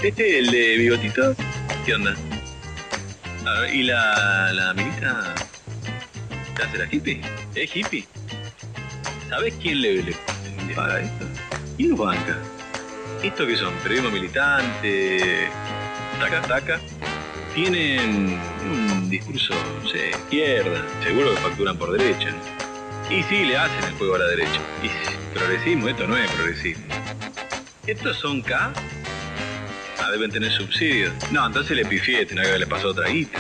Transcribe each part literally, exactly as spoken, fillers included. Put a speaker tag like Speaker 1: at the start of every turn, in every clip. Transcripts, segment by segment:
Speaker 1: Este, el de bigotito, ¿qué onda? A ver, ¿y la, la amiguita? ¿Qué hace la hippie? ¿Es hippie? ¿Sabés quién le, le, le paga esto? ¿Quién lo banca? ¿Esto qué son? ¿Periodismo militante? ¿Taca, taca? Tienen un discurso, no sé, izquierda. Seguro que facturan por derecha. Y sí, le hacen el juego a la derecha. Y progresismo, esto no es progresismo. ¿Estos son K? Ah, deben tener subsidios. No, entonces le pifié, tenía que haberle pasado otra guita.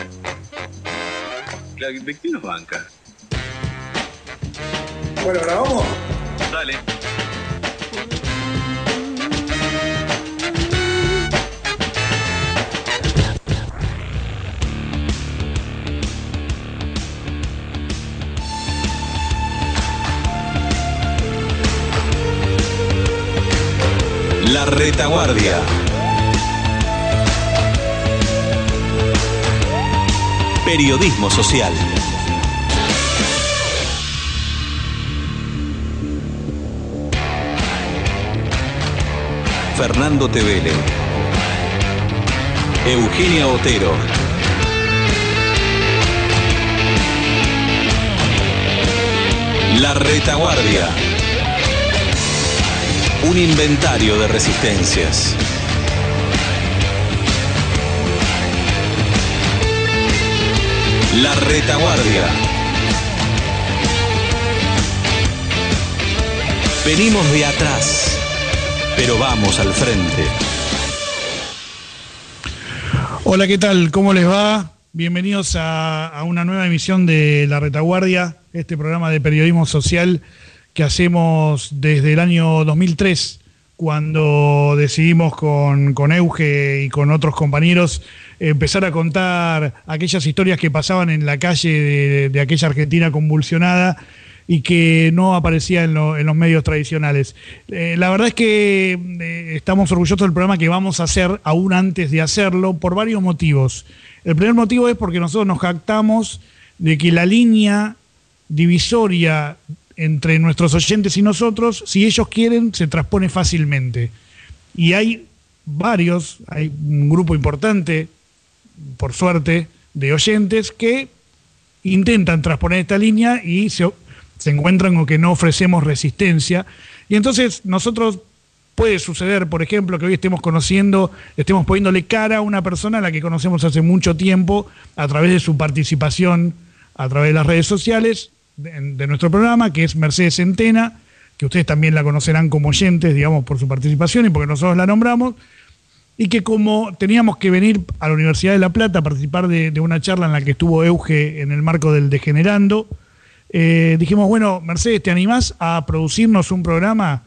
Speaker 1: ¿De quién nos banca?
Speaker 2: Bueno, ¿grabamos?
Speaker 1: Dale.
Speaker 3: La Retaguardia. Periodismo social. Fernando Tevele, Eugenia Otero, La Retaguardia. Un inventario de resistencias. La Retaguardia. Venimos de atrás, pero vamos al frente.
Speaker 2: Hola, ¿qué tal? ¿Cómo les va? Bienvenidos a, a una nueva emisión de La Retaguardia, este programa de periodismo social que hacemos desde el año dos mil tres, cuando decidimos con, con Euge y con otros compañeros empezar a contar aquellas historias que pasaban en la calle de, de aquella Argentina convulsionada y que no aparecía en, lo, en los medios tradicionales. Eh, la verdad es que eh, estamos orgullosos del programa que vamos a hacer aún antes de hacerlo por varios motivos. El primer motivo es porque nosotros nos jactamos de que la línea divisoria entre nuestros oyentes y nosotros, si ellos quieren, se transpone fácilmente. Y hay varios, hay un grupo importante, por suerte, de oyentes que intentan transponer esta línea y se, se encuentran con que no ofrecemos resistencia. Y entonces nosotros, puede suceder, por ejemplo, que hoy estemos conociendo, estemos poniéndole cara a una persona a la que conocemos hace mucho tiempo, a través de su participación, a través de las redes sociales, De, de nuestro programa, que es Mercedes Centena, que ustedes también la conocerán como oyentes, digamos, por su participación y porque nosotros la nombramos, y que como teníamos que venir a la Universidad de La Plata a participar de, de una charla en la que estuvo Euge en el marco del Degenerando, eh, dijimos, bueno, Mercedes, ¿te animás a producirnos un programa?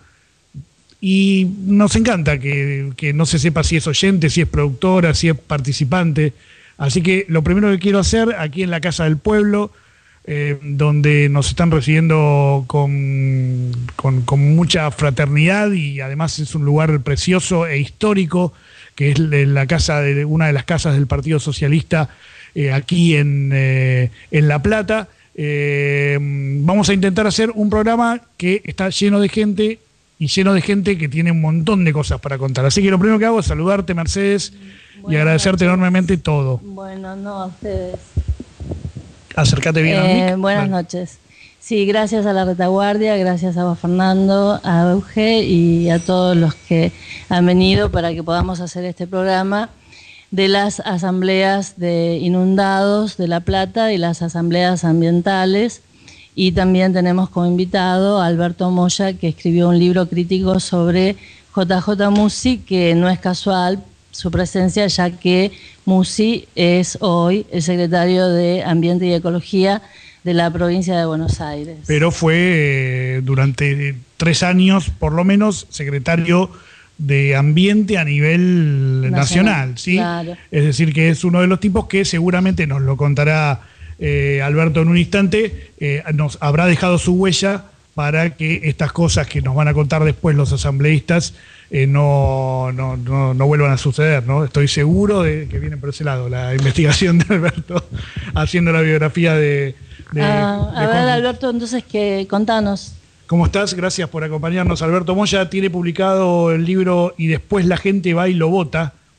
Speaker 2: Y nos encanta que, que no se sepa si es oyente, si es productora, si es participante. Así que lo primero que quiero hacer aquí en la Casa del Pueblo, Eh, donde nos están recibiendo con, con, con mucha fraternidad, y además es un lugar precioso e histórico, que es la casa de una de las casas del Partido Socialista eh, aquí en, eh, en La Plata. Eh, vamos a intentar hacer un programa que está lleno de gente y lleno de gente que tiene un montón de cosas para contar. Así que lo primero que hago es saludarte, Mercedes, Buenas y agradecerte noches. enormemente todo.
Speaker 4: Bueno, no, a ustedes.
Speaker 2: Acércate bien
Speaker 4: eh,
Speaker 2: al mic.
Speaker 4: Buenas Vale. noches. Sí, gracias a La Retaguardia, gracias a vos, Fernando, a Euge y a todos los que han venido para que podamos hacer este programa de las asambleas de inundados de La Plata y las asambleas ambientales. Y también tenemos como invitado a Alberto Moya, que escribió un libro crítico sobre J J Musi, que no es casual su presencia, ya que Musi es hoy el secretario de Ambiente y Ecología de la provincia de Buenos Aires.
Speaker 2: Pero fue eh, durante tres años, por lo menos, secretario de Ambiente a nivel nacional, nacional ¿sí?
Speaker 4: Claro.
Speaker 2: Es decir, que es uno de los tipos que seguramente nos lo contará eh, Alberto en un instante, eh, nos habrá dejado su huella para que estas cosas que nos van a contar después los asambleístas eh, no, no, no, no vuelvan a suceder, ¿no? Estoy seguro de que viene por ese lado la investigación de Alberto haciendo la biografía de... de,
Speaker 4: ah,
Speaker 2: de
Speaker 4: a ver,
Speaker 2: Juan.
Speaker 4: Alberto, entonces, que contanos.
Speaker 2: ¿Cómo estás? Gracias por acompañarnos. Alberto Moya tiene publicado el libro Y después la gente va y lo vota,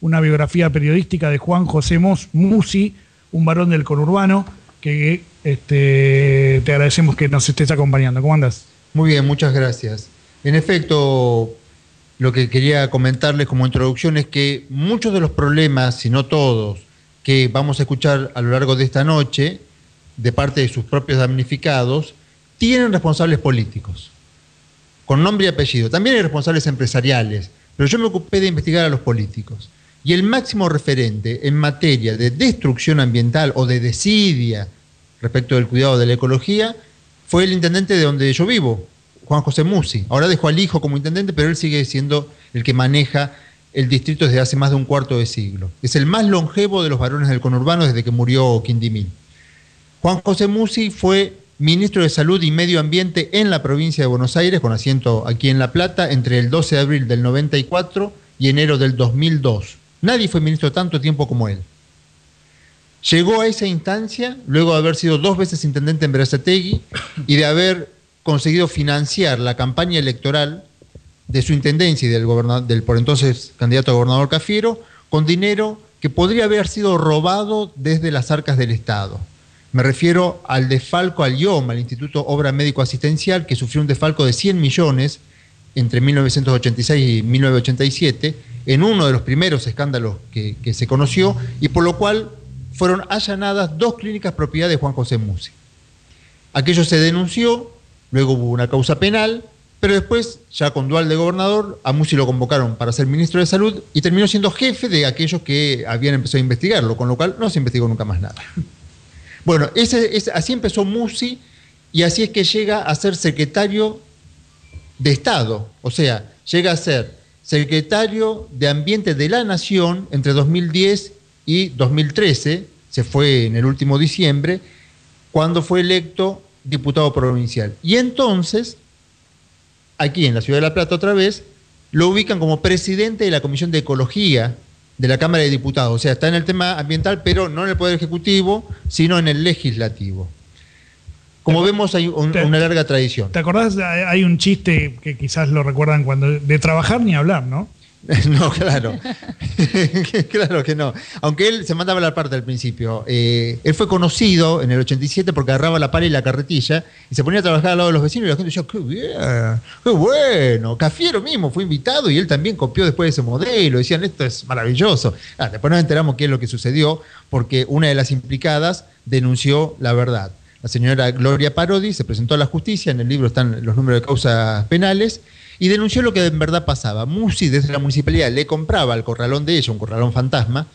Speaker 2: una biografía periodística de Juan José Musi, un varón del conurbano, que este, te agradecemos que nos estés acompañando. ¿Cómo andás?
Speaker 5: Muy bien, muchas gracias. En efecto, lo que quería comentarles como introducción es que muchos de los problemas, si no todos, que vamos a escuchar a lo largo de esta noche, de parte de sus propios damnificados, tienen responsables políticos, con nombre y apellido. También hay responsables empresariales, pero yo me ocupé de investigar a los políticos. Y el máximo referente en materia de destrucción ambiental o de desidia respecto del cuidado de la ecología fue el intendente de donde yo vivo, Juan José Musi. Ahora dejó al hijo como intendente, pero él sigue siendo el que maneja el distrito desde hace más de un cuarto de siglo. Es el más longevo de los varones del conurbano desde que murió Quindimil. Juan José Musi fue ministro de Salud y Medio Ambiente en la provincia de Buenos Aires, con asiento aquí en La Plata, entre el doce de abril del noventa y cuatro y enero del dos mil dos. Nadie fue ministro tanto tiempo como él. Llegó a esa instancia luego de haber sido dos veces intendente en Berazategui y de haber conseguido financiar la campaña electoral de su intendencia y del, gobernador, del por entonces candidato a gobernador Cafiero, con dinero que podría haber sido robado desde las arcas del Estado. Me refiero al desfalco al I O M, al Instituto Obra Médico Asistencial, que sufrió un desfalco de cien millones entre mil novecientos ochenta y seis y mil novecientos ochenta y siete, en uno de los primeros escándalos que, que se conoció, y por lo cual fueron allanadas dos clínicas propiedad de Juan José Musi. Aquello se denunció, luego hubo una causa penal, pero después, ya con dual de gobernador, a Musi lo convocaron para ser ministro de Salud y terminó siendo jefe de aquellos que habían empezado a investigarlo, con lo cual no se investigó nunca más nada. Bueno, ese, ese, así empezó Musi y así es que llega a ser secretario de Estado, o sea, llega a ser secretario de Ambiente de la Nación entre dos mil diez y dos mil trece, se fue en el último diciembre, cuando fue electo diputado provincial. Y entonces, aquí en la Ciudad de La Plata otra vez, lo ubican como presidente de la Comisión de Ecología de la Cámara de Diputados. O sea, está en el tema ambiental, pero no en el Poder Ejecutivo, sino en el Legislativo. Como vemos, hay un, te, una larga tradición.
Speaker 2: ¿Te acordás? Hay un chiste que quizás lo recuerdan cuando... De trabajar ni hablar, ¿no?
Speaker 5: No, claro. Claro que no. Aunque él se mandaba la parte al principio. Eh, él fue conocido en el ochenta y siete porque agarraba la pala y la carretilla y se ponía a trabajar al lado de los vecinos y la gente decía, qué bien, qué bueno. Cafiero mismo fue invitado y él también copió después de ese modelo. Decían, esto es maravilloso. Ah, después nos enteramos qué es lo que sucedió porque una de las implicadas denunció la verdad. La señora Gloria Parodi se presentó a la justicia, en el libro están los números de causas penales, y denunció lo que en verdad pasaba. Musi desde la municipalidad le compraba al corralón de ella, un corralón fantasma,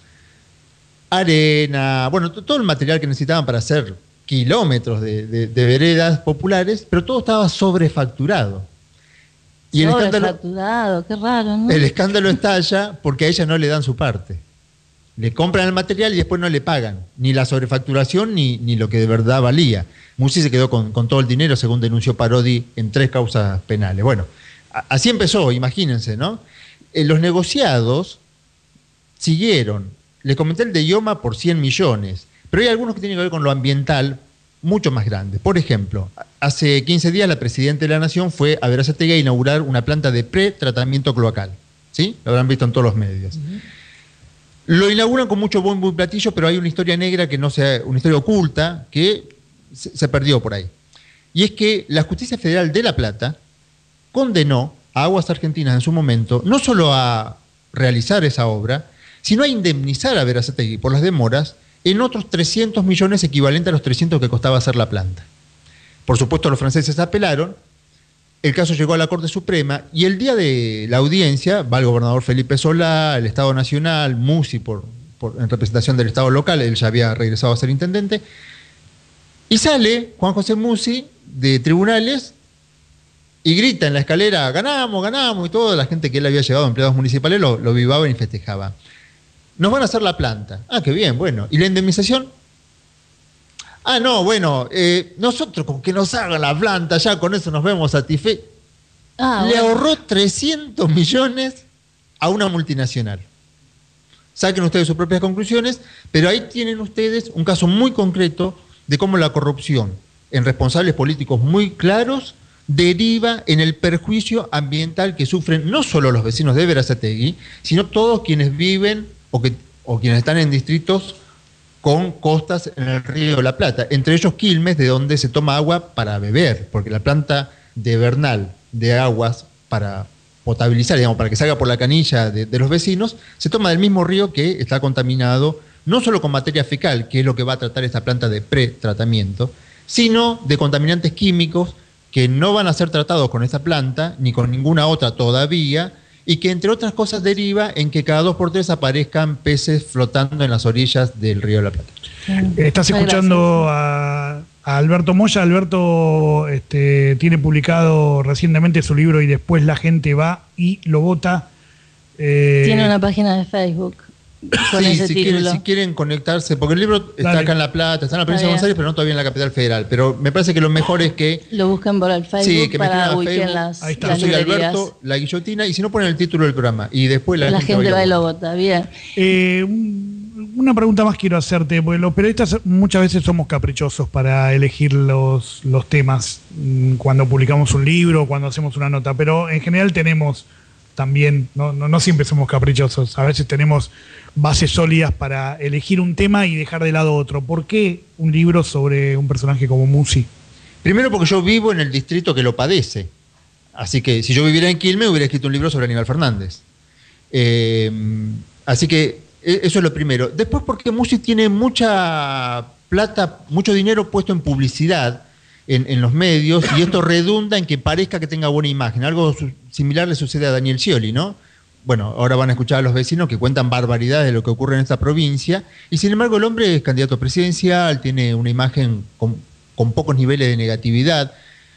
Speaker 5: arena, bueno, todo el material que necesitaban para hacer kilómetros de, de, de veredas populares, pero todo estaba sobrefacturado.
Speaker 4: Y el escándalo, qué raro, ¿no?
Speaker 5: El escándalo estalla porque a ella no le dan su parte. Le compran el material y después no le pagan, ni la sobrefacturación ni, ni lo que de verdad valía. Musi se quedó con, con todo el dinero, según denunció Parodi, en tres causas penales. Bueno, así empezó, imagínense, ¿no? Eh, los negociados siguieron. Les comenté el de I O M A por cien millones, pero hay algunos que tienen que ver con lo ambiental mucho más grandes. Por ejemplo, hace quince días la Presidenta de la Nación fue a Berazategui a inaugurar una planta de pretratamiento cloacal. ¿Sí? Lo habrán visto en todos los medios. Uh-huh. Lo inauguran con mucho bombo y platillo, pero hay una historia negra que no sea, una historia oculta que se, se perdió por ahí. Y es que la Justicia Federal de La Plata condenó a Aguas Argentinas en su momento no solo a realizar esa obra, sino a indemnizar a Berazategui por las demoras en otros trescientos millones equivalente a los trescientos que costaba hacer la planta. Por supuesto, los franceses apelaron, el caso llegó a la Corte Suprema y el día de la audiencia va el gobernador Felipe Solá, el Estado Nacional, Musi por, por, en representación del Estado local, él ya había regresado a ser intendente, y sale Juan José Musi de tribunales y grita en la escalera, ganamos, ganamos, y toda la gente que él había llevado, empleados municipales, lo, lo vivaban y festejaban. Nos van a hacer la planta. Ah, qué bien, bueno. ¿Y la indemnización? Ah, no, bueno, eh, nosotros con que nos hagan la planta, ya con eso nos vemos satisfechos. Ah, Le bueno. ahorró trescientos millones a una multinacional. Saquen ustedes sus propias conclusiones, pero ahí tienen ustedes un caso muy concreto de cómo la corrupción en responsables políticos muy claros deriva en el perjuicio ambiental que sufren no solo los vecinos de Berazategui, sino todos quienes viven o, que, o quienes están en distritos con costas en el río de la Plata, entre ellos Quilmes, de donde se toma agua para beber, porque la planta de Bernal de aguas para potabilizar, digamos, para que salga por la canilla de, de los vecinos, se toma del mismo río que está contaminado, no solo con materia fecal, que es lo que va a tratar esta planta de pretratamiento, sino de contaminantes químicos que no van a ser tratados con esta planta, ni con ninguna otra todavía, y que entre otras cosas deriva en que cada dos por tres aparezcan peces flotando en las orillas del río de la Plata.
Speaker 2: Estás escuchando a, a Alberto Moya. Alberto este, tiene publicado recientemente su libro Y después la gente va y lo vota. Eh,
Speaker 4: tiene una página de Facebook con
Speaker 5: sí,
Speaker 4: ese
Speaker 5: si
Speaker 4: título.
Speaker 5: Quieren, si quieren conectarse, porque el libro está
Speaker 2: Dale.
Speaker 5: acá en La Plata, está en la provincia de
Speaker 4: Está
Speaker 5: Buenos Aires, pero no todavía en la capital federal. Pero me parece que lo mejor es que
Speaker 4: Lo buscan por el Facebook
Speaker 5: sí, que me
Speaker 4: para
Speaker 5: escriban a
Speaker 4: ubicar
Speaker 5: Facebook.
Speaker 4: las,
Speaker 2: Ahí está.
Speaker 4: las
Speaker 5: Yo soy
Speaker 4: librerías.
Speaker 5: Alberto, La Guillotina, y si no ponen el título del programa. Y después la,
Speaker 4: La gente va y lo
Speaker 5: vota.
Speaker 4: vota. Bien.
Speaker 2: eh, un- una pregunta más quiero hacerte, porque los periodistas muchas veces somos caprichosos para elegir los, los temas mm, cuando publicamos un libro, cuando hacemos una nota, pero en general tenemos también, no, no, no siempre somos caprichosos, a veces tenemos bases sólidas para elegir un tema y dejar de lado otro. ¿Por qué un libro sobre un personaje como Musi?
Speaker 5: Primero porque yo vivo en el distrito que lo padece. Así que si yo viviera en Quilmes, hubiera escrito un libro sobre Aníbal Fernández. Eh, así que e- eso es lo primero. Después porque Musi tiene mucha plata, mucho dinero puesto en publicidad en, en los medios, y esto redunda en que parezca que tenga buena imagen. Algo su- similar le sucede a Daniel Scioli, ¿no? Bueno, ahora van a escuchar a los vecinos que cuentan barbaridades de lo que ocurre en esta provincia, y sin embargo el hombre es candidato presidencial, tiene una imagen con, con pocos niveles de negatividad.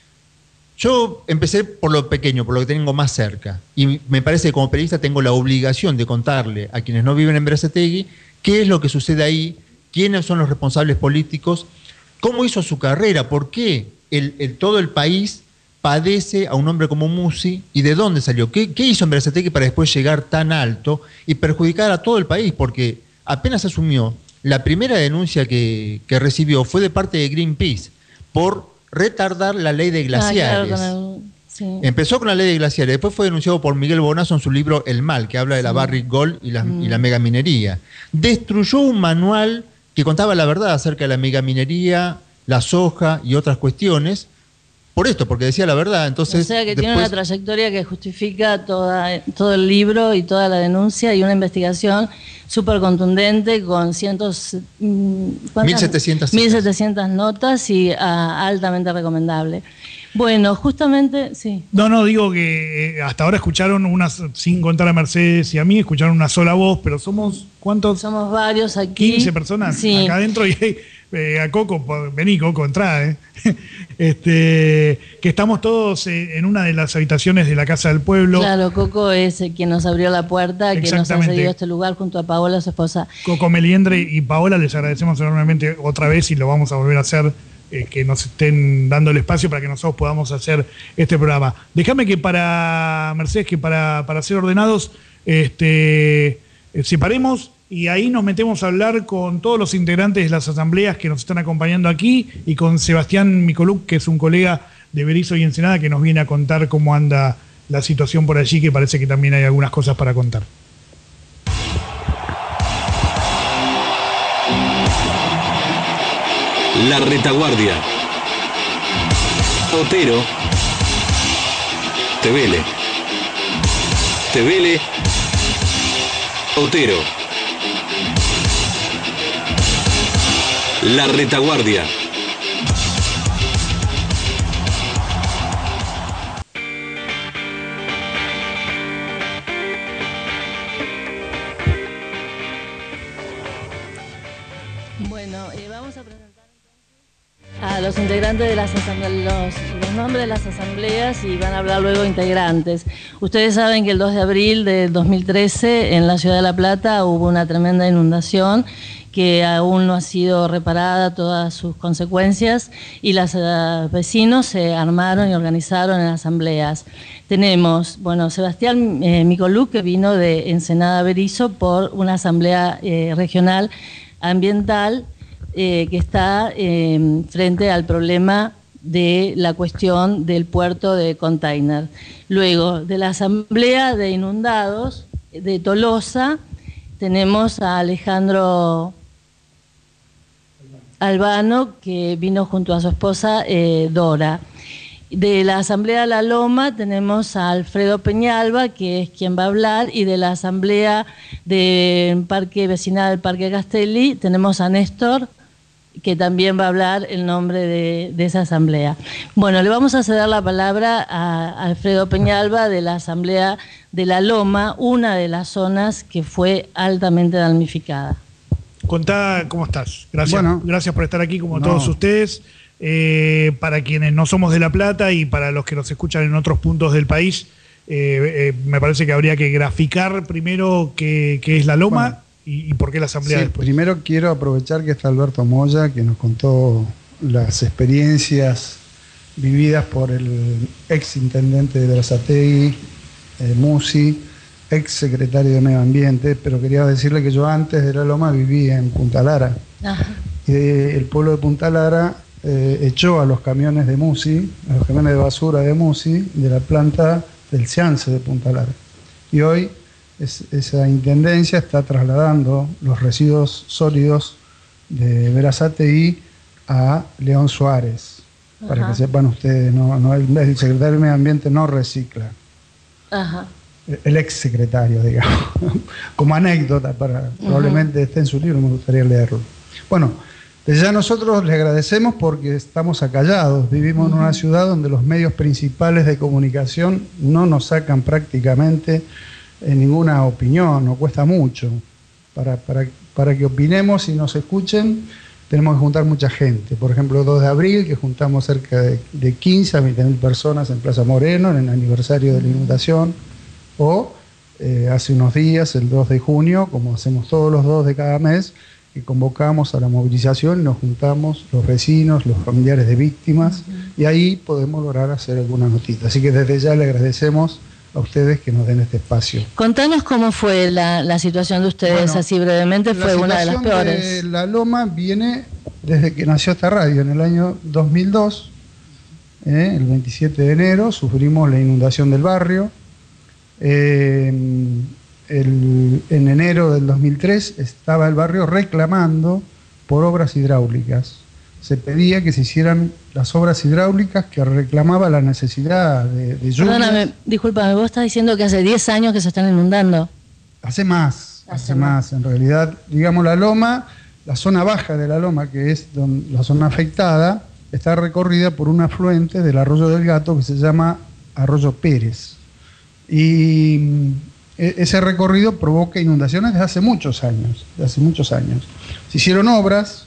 Speaker 5: Yo empecé por lo pequeño, por lo que tengo más cerca, y me parece que como periodista tengo la obligación de contarle a quienes no viven en Berazategui qué es lo que sucede ahí, quiénes son los responsables políticos, cómo hizo su carrera, por qué el, el, todo el país padece a un hombre como Musi y de dónde salió, qué, qué hizo en Berazategui para después llegar tan alto y perjudicar a todo el país, porque apenas asumió, la primera denuncia que, que recibió fue de parte de Greenpeace por retardar la ley de glaciares.
Speaker 4: Ah, claro, con el, sí.
Speaker 5: Empezó con la ley de glaciares, después fue denunciado por Miguel Bonazo en su libro El Mal, que habla de la
Speaker 4: Sí.
Speaker 5: Barrick Gold y la,
Speaker 4: Mm.
Speaker 5: y la megaminería. Destruyó un manual que contaba la verdad acerca de la megaminería, la soja y otras cuestiones, por esto, porque decía la verdad. Entonces,
Speaker 4: O sea que tiene
Speaker 5: después-
Speaker 4: una trayectoria que justifica toda, todo el libro y toda la denuncia y una investigación súper contundente con cientos... mm, ¿cuántas?
Speaker 5: mil setecientas citas.
Speaker 4: mil setecientas notas y ah, altamente recomendable. Bueno, justamente, sí.
Speaker 2: No, no, digo que eh, hasta ahora escucharon unas, sin contar a Mercedes y a mí, escucharon una sola voz, pero somos, ¿cuántos?
Speaker 4: Somos varios aquí.
Speaker 2: quince personas
Speaker 4: Sí.
Speaker 2: acá adentro y eh, a Coco, po- vení Coco, entrá, eh. este, que estamos todos eh, en una de las habitaciones de la Casa del Pueblo.
Speaker 4: Claro, Coco es eh, quien nos abrió la puerta, que nos ha
Speaker 2: Exactamente.
Speaker 4: cedido este lugar junto a Paola, su esposa.
Speaker 2: Coco Meliendre y Paola, les agradecemos enormemente otra vez y lo vamos a volver a hacer, eh, que nos estén dando el espacio para que nosotros podamos hacer este programa. Déjame que para, Mercedes, que para, para ser ordenados, este, eh, separemos y ahí nos metemos a hablar con todos los integrantes de las asambleas que nos están acompañando aquí y con Sebastián Micoluc, que es un colega de Berizo y Ensenada, que nos viene a contar cómo anda la situación por allí, que parece que también hay algunas cosas para contar.
Speaker 3: La Retaguardia. Otero. Tevele. Tevele. Otero. La Retaguardia.
Speaker 4: Bueno, eh, vamos a presentar a los integrantes de las asambleas, los, los nombres de las asambleas, y van a hablar luego integrantes. Ustedes saben que el dos de abril del dos mil trece en la ciudad de La Plata hubo una tremenda inundación que aún no ha sido reparada todas sus consecuencias, y los uh, vecinos se armaron y organizaron en asambleas. Tenemos, bueno, Sebastián eh, Micoluc, que vino de Ensenada a Berizo por una asamblea eh, regional ambiental eh, que está eh, frente al problema de la cuestión del puerto de container. Luego, de la asamblea de inundados de Tolosa, tenemos a Alejandro Albano, que vino junto a su esposa eh, Dora. De la Asamblea La Loma tenemos a Alfredo Peñalba, que es quien va a hablar, y de la Asamblea del Parque Vecinal del Parque Castelli tenemos a Néstor, que también va a hablar el nombre de, de esa asamblea. Bueno, le vamos a ceder la palabra a Alfredo Peñalba de la Asamblea de La Loma, una de las zonas que fue altamente damnificada.
Speaker 2: Contá cómo estás. Gracias,
Speaker 6: bueno,
Speaker 2: gracias por estar aquí como
Speaker 6: no.
Speaker 2: todos ustedes. Eh, para quienes no somos de La Plata y para los que nos escuchan en otros puntos del país, eh, eh, me parece que habría que graficar primero qué, qué es La Loma. Bueno. ¿Y, ¿Y por qué la asamblea
Speaker 6: sí,
Speaker 2: después?
Speaker 6: Primero quiero aprovechar que está Alberto Moya, que nos contó las experiencias vividas por el ex intendente de Berazategui, eh, Musi, ex secretario de Medio Ambiente, pero quería decirle que yo antes de La Loma vivía en Punta Lara. Ajá. Y de, el pueblo de Punta Lara eh, echó a los camiones de Musi, a los camiones de basura de Musi, de la planta del Ciance de Punta Lara. Y hoy Es, esa intendencia está trasladando los residuos sólidos de Berazategui a León Suárez. Ajá. Para que sepan ustedes, no, no, el, el secretario de Medio Ambiente no recicla. Ajá. El, el ex secretario, digamos. Como anécdota, para, uh-huh. probablemente esté en su libro, me gustaría leerlo. Bueno, desde ya nosotros le agradecemos porque estamos acallados. Vivimos uh-huh. en una ciudad donde los medios principales de comunicación no nos sacan prácticamente en ninguna opinión, nos cuesta mucho. Para, para, para que opinemos y nos escuchen, tenemos que juntar mucha gente. Por ejemplo, el dos de abril, que juntamos cerca de, de quince a veinte mil personas en Plaza Moreno, en el aniversario de la inundación, o eh, hace unos días, el dos de junio, como hacemos todos los dos de cada mes, que convocamos a la movilización y nos juntamos los vecinos, los familiares de víctimas, uh-huh. y ahí podemos lograr hacer alguna notita. Así que desde ya le agradecemos a ustedes que nos den este espacio.
Speaker 4: Contanos cómo fue la, la situación de ustedes, bueno, así brevemente, fue una de las peores.
Speaker 6: La situación de La Loma viene desde que nació esta radio, en el año dos mil dos, eh, el veintisiete de enero, sufrimos la inundación del barrio. Eh, el, en enero del dos mil tres estaba el barrio reclamando por obras hidráulicas. Se pedía que se hicieran las obras hidráulicas que reclamaba la necesidad de, de lluvias.
Speaker 4: Perdóname, discúlpame, vos estás diciendo que hace diez años que se están inundando.
Speaker 6: Hace más, hace, hace más. más. En realidad, digamos, La Loma, la zona baja de La Loma, que es donde, la zona afectada, está recorrida por un afluente del Arroyo del Gato que se llama Arroyo Pérez. Y ese recorrido provoca inundaciones desde hace muchos años, desde hace muchos años. Se hicieron obras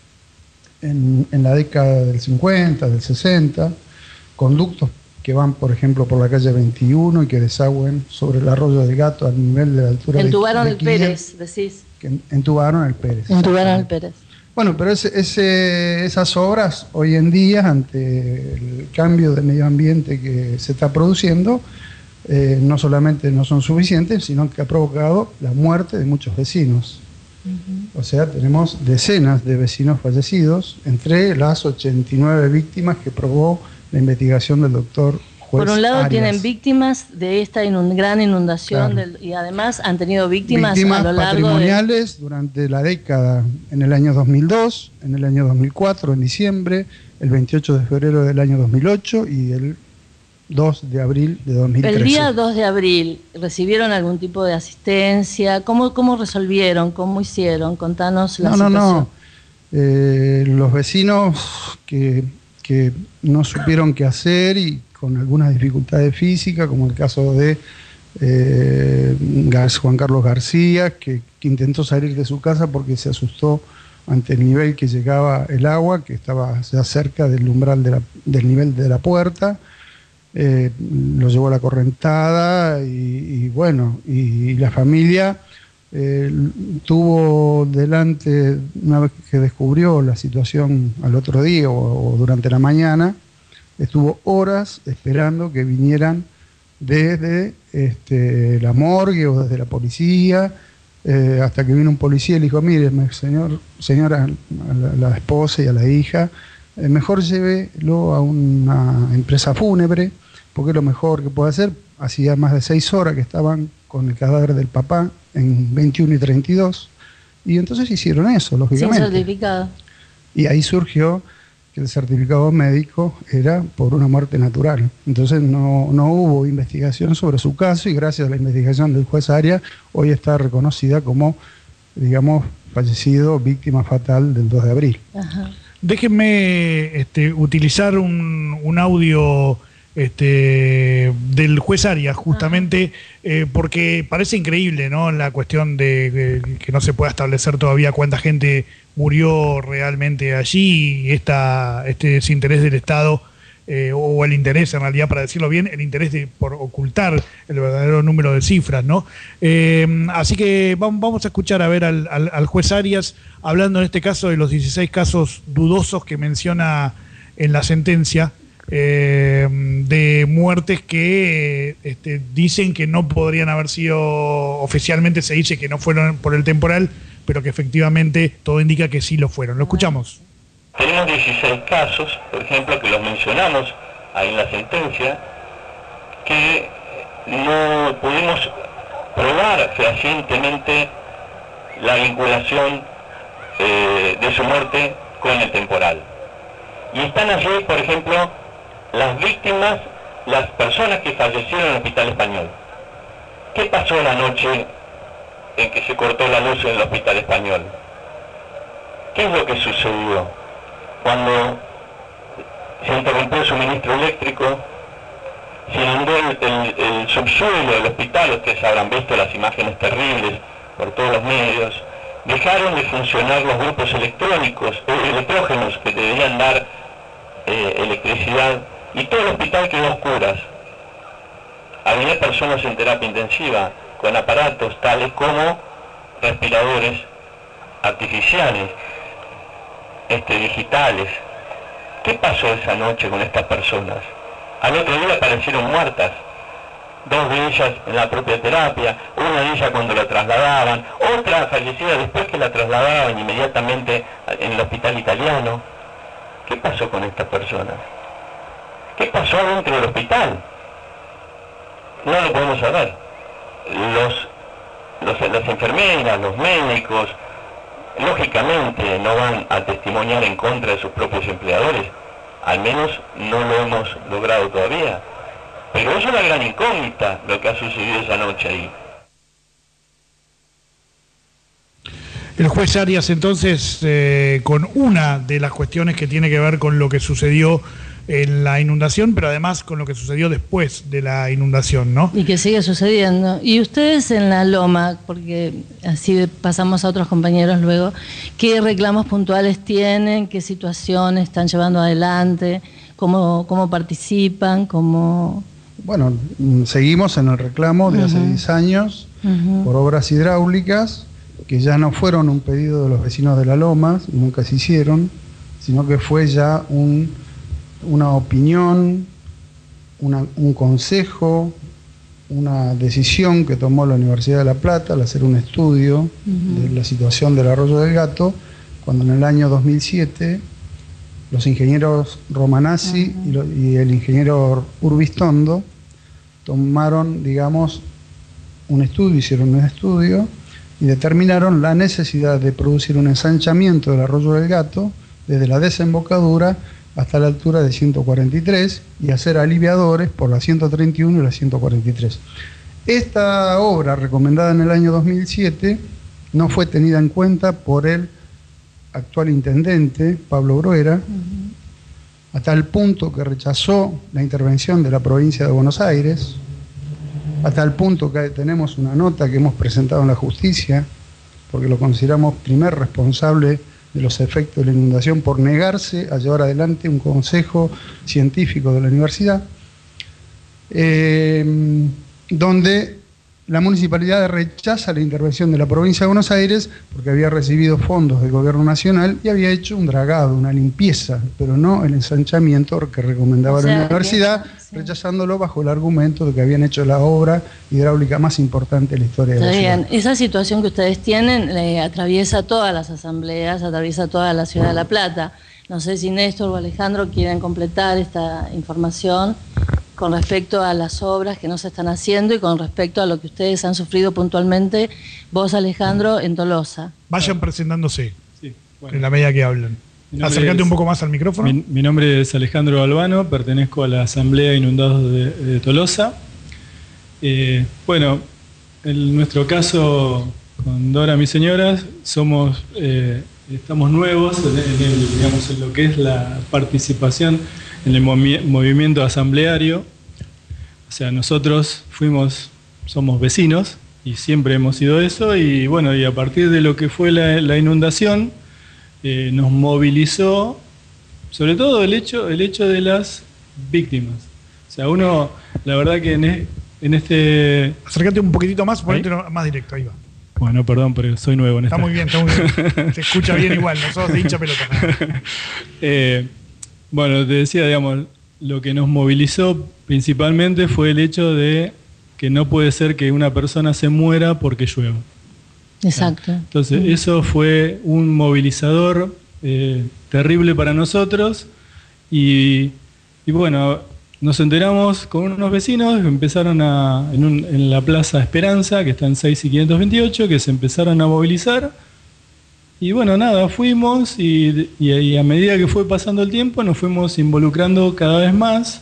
Speaker 6: En, en la década del cincuenta, del sesenta, conductos que van, por ejemplo, por la calle veintiuno y que desagüen sobre el Arroyo del Gato al nivel de la altura
Speaker 4: entubaron
Speaker 6: de, de
Speaker 4: el Pérez, decís.
Speaker 6: Que entubaron el Pérez.
Speaker 4: Entubaron el Pérez.
Speaker 6: Bueno, pero ese, ese, esas obras hoy en día, ante el cambio de medio ambiente que se está produciendo, eh, no solamente no son suficientes, sino que ha provocado la muerte de muchos vecinos. Uh-huh. O sea, tenemos decenas de vecinos fallecidos entre las ochenta y nueve víctimas que probó la investigación del doctor juez
Speaker 4: Por un lado
Speaker 6: Arias.
Speaker 4: Tienen víctimas de esta inund- gran inundación, claro. del, y además han tenido víctimas,
Speaker 6: víctimas
Speaker 4: a lo largo
Speaker 6: patrimoniales
Speaker 4: de...
Speaker 6: durante la década, en el año dos mil dos, en el año dos mil cuatro, en diciembre, el veintiocho de febrero del año dos mil ocho y el dos de abril de dos mil trece.
Speaker 4: El día dos de abril, ¿recibieron algún tipo de asistencia? ¿Cómo, cómo resolvieron? ¿Cómo hicieron? Contanos la
Speaker 6: no,
Speaker 4: situación.
Speaker 6: No, no, eh, los vecinos que, que no supieron qué hacer y con algunas dificultades físicas, como el caso de eh, Juan Carlos García, que, que intentó salir de su casa porque se asustó ante el nivel que llegaba el agua, que estaba ya cerca del umbral de la, del nivel de la puerta. Eh, lo llevó a la correntada y, y bueno, y, y la familia eh, tuvo delante, una vez que descubrió la situación al otro día o, o durante la mañana, estuvo horas esperando que vinieran desde este, la morgue o desde la policía, eh, hasta que vino un policía y le dijo, mire, señor, señora, a la, la esposa y a la hija, eh, mejor llévelo a una empresa fúnebre, porque es lo mejor que puede hacer. Hacía más de seis horas que estaban con el cadáver del papá en veintiuno y treinta y dos, y entonces hicieron eso, lógicamente.
Speaker 4: Sin certificado.
Speaker 6: Y ahí surgió que el certificado médico era por una muerte natural. Entonces no, no hubo investigación sobre su caso, y gracias a la investigación del juez Arias, hoy está reconocida como, digamos, fallecido, víctima fatal del dos de abril.
Speaker 4: Ajá.
Speaker 2: Déjenme este, utilizar un, un audio este, del juez Arias, justamente, eh, porque parece increíble, ¿no?, la cuestión de, de que no se pueda establecer todavía cuánta gente murió realmente allí, y esta, este desinterés del Estado, eh, o el interés, en realidad, para decirlo bien, el interés de, por ocultar el verdadero número de cifras, ¿no? Eh, así que vamos, vamos a escuchar a ver al, al, al juez Arias hablando en este caso de los dieciséis casos dudosos que menciona en la sentencia, eh, de muertes que este, dicen que no podrían haber sido, oficialmente se dice que no fueron por el temporal, pero que efectivamente todo indica que sí lo fueron. Lo escuchamos.
Speaker 7: Tenemos dieciséis casos, por ejemplo, que los mencionamos ahí en la sentencia, que no pudimos probar fehacientemente la vinculación eh, de su muerte con el temporal. Y están allí, por ejemplo, las víctimas, las personas que fallecieron en el Hospital Español. ¿Qué pasó la noche en que se cortó la luz en el Hospital Español? ¿Qué es lo que sucedió? Cuando se interrumpió el suministro eléctrico, se inundó el, el, el subsuelo del hospital, ustedes habrán visto las imágenes terribles por todos los medios, dejaron de funcionar los grupos electrónicos, eh, electrógenos que deberían dar eh, electricidad, y todo el hospital quedó a oscuras. Había personas en terapia intensiva con aparatos tales como respiradores artificiales, este, digitales. ¿Qué pasó esa noche con estas personas? Al otro día aparecieron muertas, dos de ellas en la propia terapia, una de ellas cuando la trasladaban, otra fallecida después que la trasladaban inmediatamente en el hospital italiano. ¿Qué pasó con estas personas? ¿Qué pasó dentro del hospital? No lo podemos saber. Los, los, las enfermeras, los médicos, lógicamente no van a testimoniar en contra de sus propios empleadores, al menos no lo hemos logrado todavía. Pero es una gran incógnita lo que ha sucedido esa noche ahí.
Speaker 2: El juez Arias, entonces, eh, con una de las cuestiones que tiene que ver con lo que sucedió en la inundación, pero además con lo que sucedió después de la inundación, ¿no?
Speaker 4: Y que sigue sucediendo. Y ustedes en la Loma, porque así pasamos a otros compañeros luego, ¿qué reclamos puntuales tienen? ¿Qué situaciones están llevando adelante? ¿Cómo, cómo participan? ¿Cómo...?
Speaker 6: Bueno, seguimos en el reclamo de uh-huh. hace diez años uh-huh. por obras hidráulicas que ya no fueron un pedido de los vecinos de la Loma, nunca se hicieron, sino que fue ya un... una opinión, una, un consejo, una decisión que tomó la Universidad de La Plata al hacer un estudio uh-huh. de la situación del Arroyo del Gato, cuando en el año dos mil siete los ingenieros Romanazzi uh-huh. y, lo, y el ingeniero Urbistondo tomaron, digamos, un estudio, hicieron un estudio y determinaron la necesidad de producir un ensanchamiento del Arroyo del Gato desde la desembocadura hasta la altura de ciento cuarenta y tres y hacer aliviadores por la ciento treinta y uno y la ciento cuarenta y tres. Esta obra, recomendada en el año dos mil siete, no fue tenida en cuenta por el actual intendente, Pablo Bruera, uh-huh. hasta el punto que rechazó la intervención de la provincia de Buenos Aires, hasta el punto que tenemos una nota que hemos presentado en la justicia, porque lo consideramos primer responsable de los efectos de la inundación por negarse a llevar adelante un consejo científico de la universidad, eh, donde la municipalidad rechaza la intervención de la provincia de Buenos Aires porque había recibido fondos del gobierno nacional y había hecho un dragado, una limpieza, pero no el ensanchamiento que recomendaba o sea, la universidad, bien, sí. rechazándolo bajo el argumento de que habían hecho la obra hidráulica más importante de la historia Está de la
Speaker 4: bien.
Speaker 6: ciudad.
Speaker 4: Esa situación que ustedes tienen eh, atraviesa todas las asambleas, atraviesa toda la ciudad de La Plata. No sé si Néstor o Alejandro quieren completar esta información con respecto a las obras que no se están haciendo y con respecto a lo que ustedes han sufrido puntualmente, vos, Alejandro, en Tolosa.
Speaker 2: Vayan presentándose
Speaker 8: Sí, bueno.
Speaker 2: en la medida que hablan. Acércate
Speaker 8: es,
Speaker 2: un poco más al micrófono.
Speaker 8: Mi, mi nombre es Alejandro Albano, pertenezco a la Asamblea de Inundados de, de Tolosa. Eh, bueno, en nuestro caso, con Dora, mis señoras, somos, eh, estamos nuevos en, en, el, digamos, en lo que es la participación en el movi movimiento asambleario. O sea, nosotros fuimos, somos vecinos y siempre hemos sido eso, y bueno, y a partir de lo que fue la, la inundación, eh, nos movilizó, sobre todo el hecho, el hecho de las víctimas. O sea, uno, la verdad que en, e, en este...
Speaker 2: Acércate un poquitito más, ponete más directo, ahí va.
Speaker 8: Bueno, perdón, pero soy nuevo en
Speaker 2: Está
Speaker 8: esta.
Speaker 2: muy bien, está muy bien. Se escucha bien igual, no sos de hincha pelota.
Speaker 8: eh, bueno, te decía, digamos, lo que nos movilizó principalmente fue el hecho de que no puede ser que una persona se muera porque llueva.
Speaker 4: Exacto.
Speaker 8: Entonces, eso fue un movilizador eh, terrible para nosotros y, y bueno, nos enteramos con unos vecinos que empezaron a, en, un, en la Plaza Esperanza, que está en seis y quinientos veintiocho, que se empezaron a movilizar. Y bueno, nada, fuimos y, y, y a medida que fue pasando el tiempo nos fuimos involucrando cada vez más.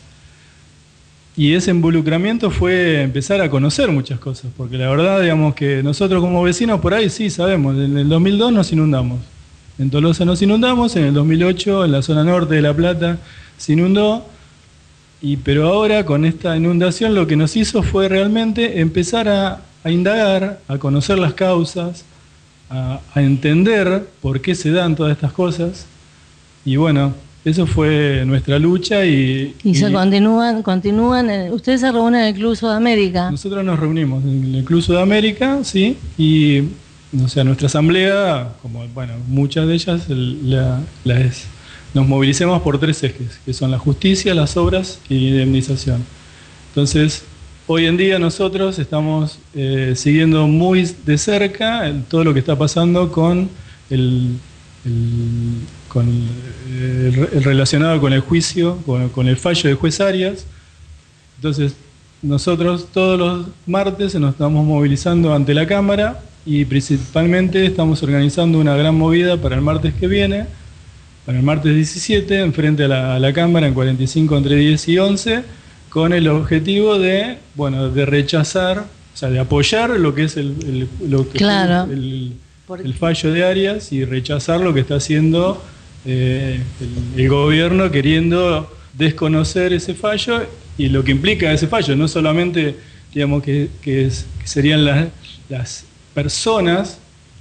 Speaker 8: Y ese involucramiento fue empezar a conocer muchas cosas, porque la verdad, digamos que nosotros como vecinos por ahí sí sabemos, en el dos mil dos nos inundamos. En Tolosa nos inundamos, en el dos mil ocho en la zona norte de La Plata se inundó. Y, pero ahora con esta inundación lo que nos hizo fue realmente empezar a, a indagar, a conocer las causas, a, a entender por qué se dan todas estas cosas. Y bueno, eso fue nuestra lucha. Y,
Speaker 4: y se
Speaker 8: y
Speaker 4: continúan, continúan, en, ustedes se reúnen en el Club Sudamérica.
Speaker 8: Nosotros nos reunimos en el Club Sudamérica, sí, y o sea, nuestra asamblea, como bueno, muchas de ellas, la, la es... Nos movilicemos por tres ejes, que son la justicia, las obras y la indemnización. Entonces, hoy en día nosotros estamos eh, siguiendo muy de cerca el, todo lo que está pasando con el, el, con el, el relacionado con el juicio, con, con el fallo de juez Arias. Entonces, nosotros todos los martes nos estamos movilizando ante la Cámara y principalmente estamos organizando una gran movida para el martes que viene, para el martes diecisiete, enfrente a la, a la Cámara, en cuarenta y cinco entre diez y once, con el objetivo de, bueno, de rechazar, o sea, de apoyar lo que es el, el, lo que
Speaker 4: claro.
Speaker 8: el, el, el fallo de Arias y rechazar lo que está haciendo eh, el, el gobierno queriendo desconocer ese fallo y lo que implica ese fallo, no solamente, digamos, que, que, es, que serían las, las personas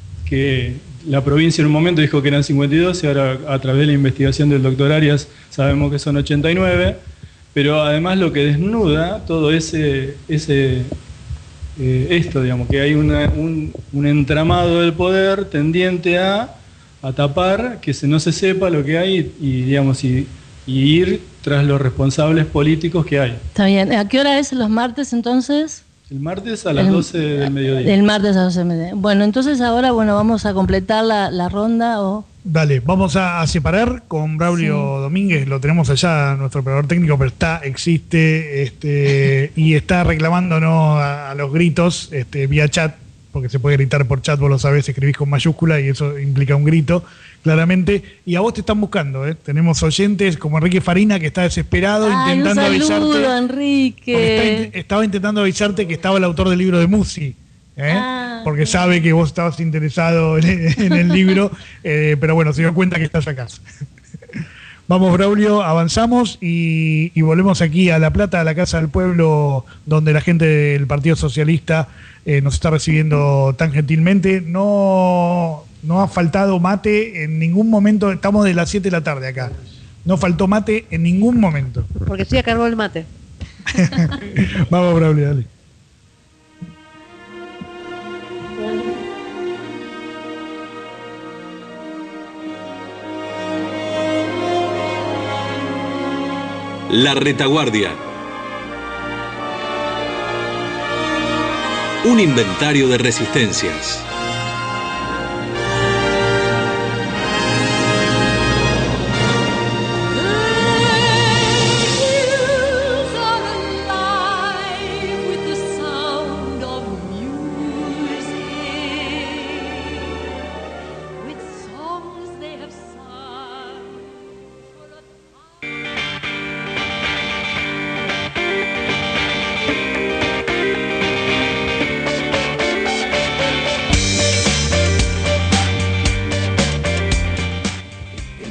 Speaker 8: que la provincia en un momento dijo que eran cincuenta y dos y ahora a través de la investigación del doctor Arias sabemos que son ochenta y nueve, pero además lo que desnuda todo ese, ese eh, esto, digamos, que hay una, un, un entramado del poder tendiente a, a tapar, que se, no se sepa lo que hay y, digamos, y, y ir tras los responsables políticos que hay.
Speaker 4: Está bien. ¿A qué hora es los martes entonces?
Speaker 8: El martes a las el, doce del mediodía.
Speaker 4: El martes a las doce del mediodía. Bueno, entonces ahora bueno vamos a completar la, la ronda. O...
Speaker 2: Dale, vamos a, a separar con Braulio sí. Domínguez, lo tenemos allá, nuestro operador técnico, pero está, existe, este, y está reclamándonos a, a los gritos este, vía chat, porque se puede gritar por chat, vos lo sabés, escribís con mayúscula y eso implica un grito, claramente. Y a vos te están buscando, ¿eh? Tenemos oyentes como Enrique Farina, que está desesperado
Speaker 4: Ay,
Speaker 2: intentando
Speaker 4: un saludo,
Speaker 2: avisarte.
Speaker 4: Enrique.
Speaker 2: Está, estaba intentando avisarte que estaba el autor del libro de Musi, ¿eh?
Speaker 4: Ah,
Speaker 2: porque sabe que vos estabas interesado en, en el libro, eh, pero bueno, se dio cuenta que estás acá. Vamos, Braulio, avanzamos y, y volvemos aquí a La Plata, a la Casa del Pueblo, donde la gente del Partido Socialista eh, nos está recibiendo tan gentilmente. No, no ha faltado mate en ningún momento, estamos de las siete de la tarde acá. No faltó mate en ningún momento.
Speaker 9: Porque estoy a cargo del mate.
Speaker 2: Vamos, Braulio, dale.
Speaker 3: La retaguardia. Un inventario de resistencias.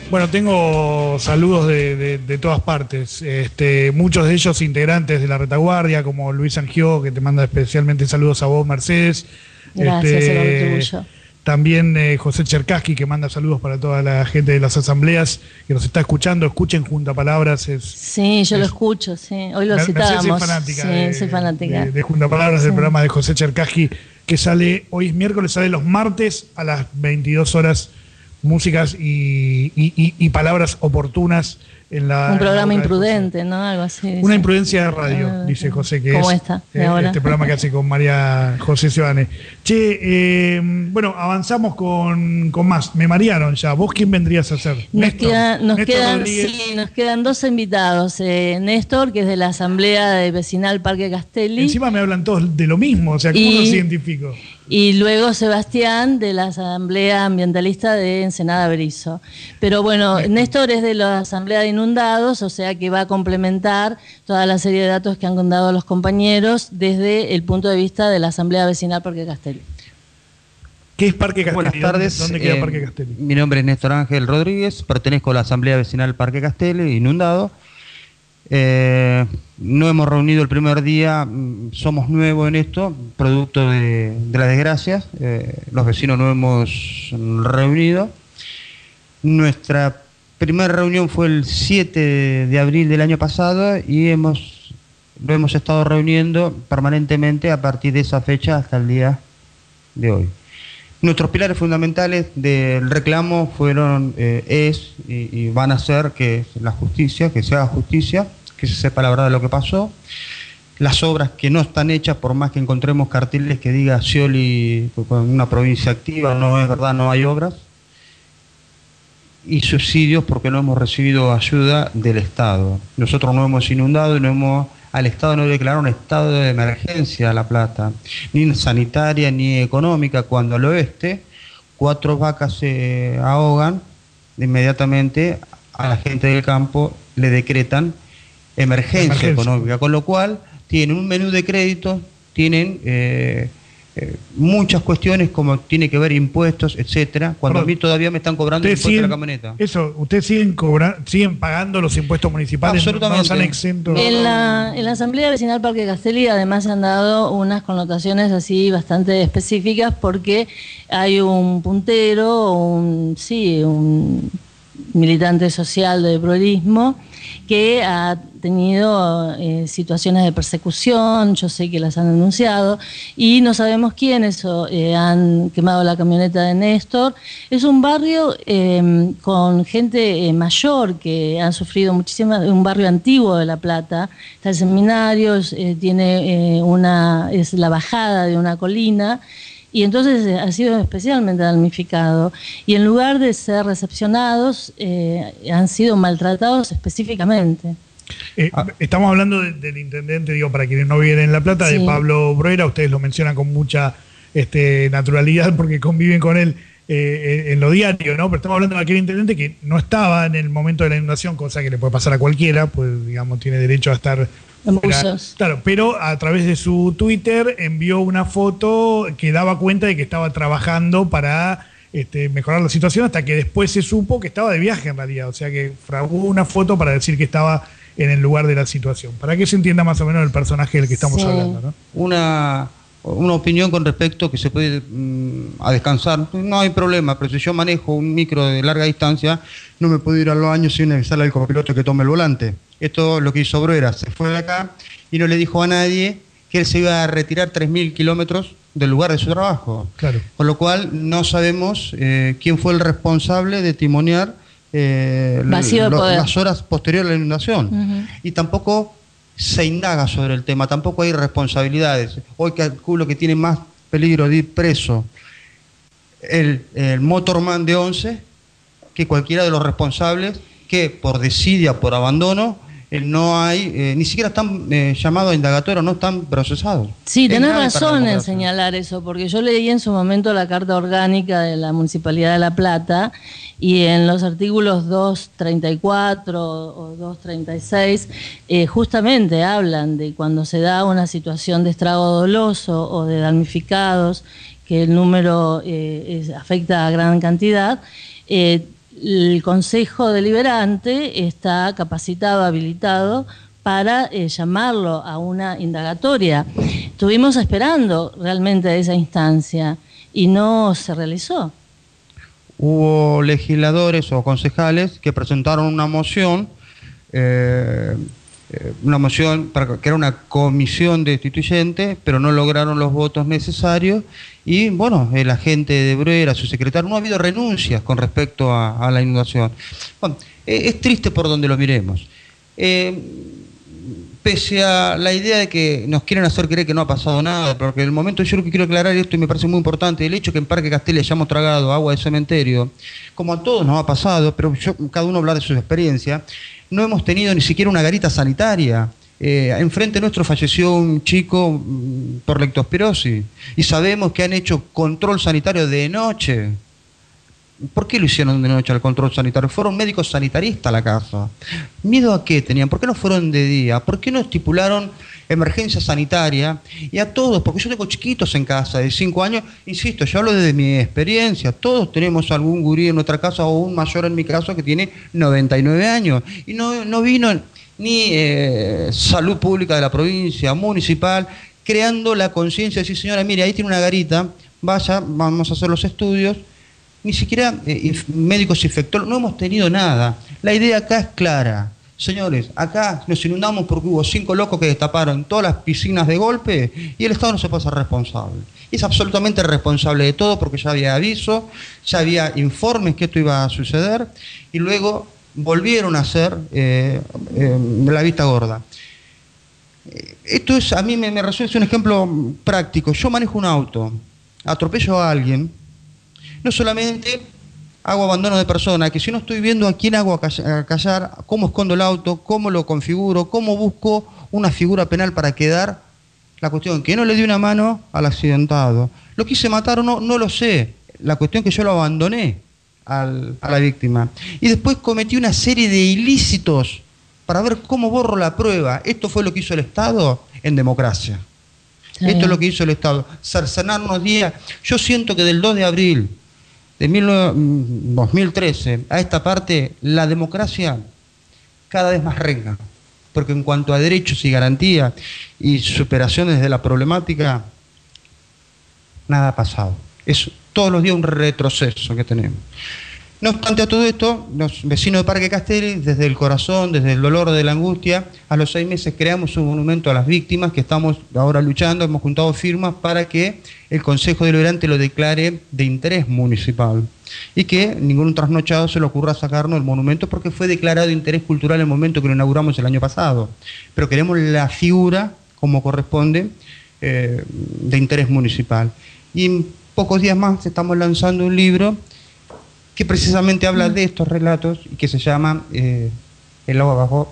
Speaker 2: Bueno, tengo saludos de, de, de todas partes. Este, muchos de ellos integrantes de la retaguardia, como Luis Angió, que te manda especialmente saludos a vos, Mercedes.
Speaker 4: Gracias,
Speaker 2: este,
Speaker 4: el orgullo.
Speaker 2: También eh, José Cherkaski, que manda saludos para toda la gente de las asambleas que nos está escuchando. Escuchen Junta Palabras. Es,
Speaker 4: sí, yo
Speaker 2: es,
Speaker 4: lo escucho, sí. Hoy lo
Speaker 2: Mercedes
Speaker 4: citábamos.
Speaker 2: Es fanática
Speaker 4: sí,
Speaker 2: de,
Speaker 4: soy fanática.
Speaker 2: De, de Junta Palabras, sí. Del programa de José Cherkaski, que sale, hoy es miércoles, sale los martes a las veintidós horas. Músicas y, y, y, y palabras oportunas en la...
Speaker 4: Un programa
Speaker 2: en la
Speaker 4: imprudente, ¿no? Algo así.
Speaker 2: Una
Speaker 4: dice.
Speaker 2: de radio,
Speaker 4: ah,
Speaker 2: dice José, que
Speaker 4: ¿cómo
Speaker 2: es
Speaker 4: está, de
Speaker 2: eh,
Speaker 4: ahora?
Speaker 2: este programa que hace con María José Sebane. Che, eh, bueno, avanzamos con, con más. Me marearon ya. ¿Vos quién vendrías a ser?
Speaker 4: Nos,
Speaker 2: Néstor,
Speaker 4: queda, nos,
Speaker 2: Néstor
Speaker 4: quedan,
Speaker 2: Rodríguez.
Speaker 4: sí, nos quedan dos invitados. Eh, Néstor, que es de la Asamblea de Vecinal Parque Castelli.
Speaker 2: Encima me hablan todos de lo mismo, o sea, ¿cómo
Speaker 4: Y-
Speaker 2: los identifico?
Speaker 4: Y luego Sebastián, de la Asamblea Ambientalista de Ensenada Berizo. Pero bueno, Néstor es de la Asamblea de Inundados, o sea que va a complementar toda la serie de datos que han contado los compañeros desde el punto de vista de la Asamblea Vecinal Parque Castelli.
Speaker 2: ¿Qué es Parque Castelli?
Speaker 9: Buenas tardes.
Speaker 2: ¿Dónde, dónde queda
Speaker 9: eh,
Speaker 2: Parque Castelli?
Speaker 9: Mi nombre es Néstor Ángel Rodríguez, pertenezco a la Asamblea Vecinal Parque Castelli, Inundado. Eh, no hemos reunido el primer día, mm, somos nuevos en esto, producto de, de las desgracias. Eh, los vecinos no hemos reunido. Nuestra primera reunión fue el siete de abril del año pasado y hemos lo hemos estado reuniendo permanentemente a partir de esa fecha hasta el día de hoy. Nuestros pilares fundamentales del reclamo fueron, eh, es y, y van a ser que la justicia, que se haga justicia, que se sepa la verdad de lo que pasó. Las obras que no están hechas, por más que encontremos carteles que diga Scioli con una provincia activa, no es verdad, no hay obras. Y subsidios porque no hemos recibido ayuda del Estado. Nosotros no hemos inundado y no hemos, al Estado no declararon un estado de emergencia a La Plata, ni sanitaria ni económica, cuando al oeste cuatro vacas se ahogan, inmediatamente a la gente del campo le decretan emergencia,
Speaker 2: Emergencia.
Speaker 9: económica, con lo cual tienen un menú de crédito, tienen eh, eh, muchas cuestiones como tiene que ver impuestos, etcétera, cuando
Speaker 2: Perdón.
Speaker 9: a mí todavía me están cobrando el
Speaker 2: Ustedes
Speaker 9: impuesto de la
Speaker 2: siguen,
Speaker 9: camioneta.
Speaker 2: eso, ustedes siguen cobra- siguen pagando los impuestos municipales, no- no
Speaker 9: Absolutamente.
Speaker 2: los han exento.
Speaker 4: En la, en la Asamblea Vecinal Parque Castelli además se han dado unas connotaciones así bastante específicas porque hay un puntero, un, sí, un militante social de pluralismo que ha tenido eh, situaciones de persecución, yo sé que las han denunciado, y no sabemos quiénes o, eh, han quemado la camioneta de Néstor. Es un barrio eh, con gente eh, mayor que han sufrido muchísimas, un barrio antiguo de La Plata. Está el seminario, es, eh, tiene eh, una, es la bajada de una colina, y entonces eh, ha sido especialmente damnificado. Y en lugar de ser recepcionados, eh, han sido maltratados específicamente.
Speaker 2: Eh, estamos hablando de- del intendente, digo, para quienes no viven en La Plata,
Speaker 4: Sí.
Speaker 2: de Pablo Bruera. Ustedes lo mencionan con mucha este, naturalidad porque conviven con él eh, en, en lo diario, ¿no? Pero estamos hablando de aquel intendente que no estaba en el momento de la inundación, cosa que le puede pasar a cualquiera, pues, digamos, tiene derecho a estar...
Speaker 4: En
Speaker 2: fuera.
Speaker 4: buzos.
Speaker 2: Claro, pero a través de su Twitter envió una foto que daba cuenta de que estaba trabajando para este, mejorar la situación, hasta que después se supo que estaba de viaje en realidad. O sea que fraguó una foto para decir que estaba en el lugar de la situación. Para que se entienda más o menos el personaje del que estamos
Speaker 4: Sí.
Speaker 2: hablando, ¿no?
Speaker 9: Una, una opinión con respecto que se puede mm, a descansar, no hay problema, pero si yo manejo un micro de larga distancia, no me puedo ir a los baños sin avisarle al copiloto que tome el volante. Esto es lo que hizo Bruera, se fue de acá y no le dijo a nadie que él se iba a retirar tres mil kilómetros del lugar de su trabajo.
Speaker 2: Claro.
Speaker 9: Con lo cual no sabemos eh, quién fue el responsable de timonear eh,
Speaker 4: Vacío de
Speaker 9: lo-
Speaker 4: poder.
Speaker 9: las horas posteriores a la inundación.
Speaker 4: Ujú.
Speaker 9: Y tampoco se indaga sobre el tema, tampoco hay responsabilidades. Hoy calculo que tiene más peligro de ir preso el, el motorman de once que cualquiera de los responsables que por desidia, por abandono, eh, no hay, eh, ni siquiera están eh, llamados a indagatorio, no están procesados.
Speaker 4: Sí,
Speaker 9: Es
Speaker 4: tenés
Speaker 9: grave para la
Speaker 4: razón en
Speaker 9: democracia.
Speaker 4: señalar eso, porque yo leí en su momento la carta orgánica de la Municipalidad de La Plata y en los artículos doscientos treinta y cuatro o doscientos treinta y seis eh, justamente hablan de cuando se da una situación de estrago doloso o de damnificados, que el número eh, es- afecta a gran cantidad, eh, el Consejo Deliberante está capacitado, habilitado para eh, llamarlo a una indagatoria. Estuvimos esperando realmente a esa instancia y no se realizó.
Speaker 9: Hubo legisladores o concejales que presentaron una moción, eh, una moción para que era una comisión destituyente, pero no lograron los votos necesarios y bueno, el agente de Brera, su secretario, no ha habido renuncias con respecto a, a la inundación. Bueno, eh, es triste por donde lo miremos. Eh, pese a la idea de que nos quieren hacer creer que no ha pasado nada, porque en el momento yo lo que quiero aclarar esto y me parece muy importante, el hecho que en Parque Castelli hayamos tragado agua de cementerio, como a todos nos ha pasado, pero yo, cada uno habla de su experiencia, no hemos tenido ni siquiera una garita sanitaria. Eh, enfrente nuestro falleció un chico mmm, por leptospirosis y sabemos que han hecho control sanitario de noche. ¿Por qué lo hicieron de noche al control sanitario? Fueron médicos sanitaristas a la casa. ¿Miedo a qué tenían? ¿Por qué no fueron de día? ¿Por qué no estipularon emergencia sanitaria? Y a todos, porque yo tengo chiquitos en casa de cinco años, insisto, yo hablo desde mi experiencia, todos tenemos algún gurí en nuestra casa o un mayor en mi caso que tiene noventa y nueve años. Y no, no vino ni eh, salud pública de la provincia, municipal, creando la conciencia de decir, señora, mire, ahí tiene una garita, vaya, vamos a hacer los estudios. Ni siquiera eh, médicos infectólogos, no hemos tenido nada. La idea acá es clara. Señores, acá nos inundamos porque hubo cinco locos que destaparon todas las piscinas de golpe y el Estado no se puede hacer responsable. Es absolutamente responsable de todo porque ya había aviso, ya había informes que esto iba a suceder y luego volvieron a hacer eh, eh, la vista gorda. Esto es, a mí me, me resulta un ejemplo práctico. Yo manejo un auto, atropello a alguien, no solamente hago abandono de persona, que si no estoy viendo a quién hago a callar, cómo escondo el auto, cómo lo configuro, cómo busco una figura penal para quedar, la cuestión que no le di una mano al accidentado. ¿Lo quise matar o no? No lo sé. La cuestión que yo lo abandoné al, a la víctima. Y después cometí una serie de ilícitos para ver cómo borro la prueba. Esto fue lo que hizo el Estado en democracia. Sí. Esto es lo que hizo el Estado. Cercenarnos días. Yo siento que del dos de abril de dos mil trece a esta parte, la democracia cada vez más renga, porque en cuanto a derechos y garantías y superaciones de la problemática, nada ha pasado. Es todos los días un retroceso que tenemos. No obstante a todo esto, los vecinos de Parque Castelli, desde el corazón, desde el dolor de la angustia, a los seis meses creamos un monumento a las víctimas que estamos ahora luchando, hemos juntado firmas para que el Consejo Deliberante lo declare de interés municipal y que ningún trasnochado se le ocurra sacarnos el monumento porque fue declarado de interés cultural en el momento que lo inauguramos el año pasado. Pero queremos la figura, como corresponde, eh, de interés municipal. Y en pocos días más estamos lanzando un libro que precisamente habla de estos relatos y que se llama eh, El agua bajó.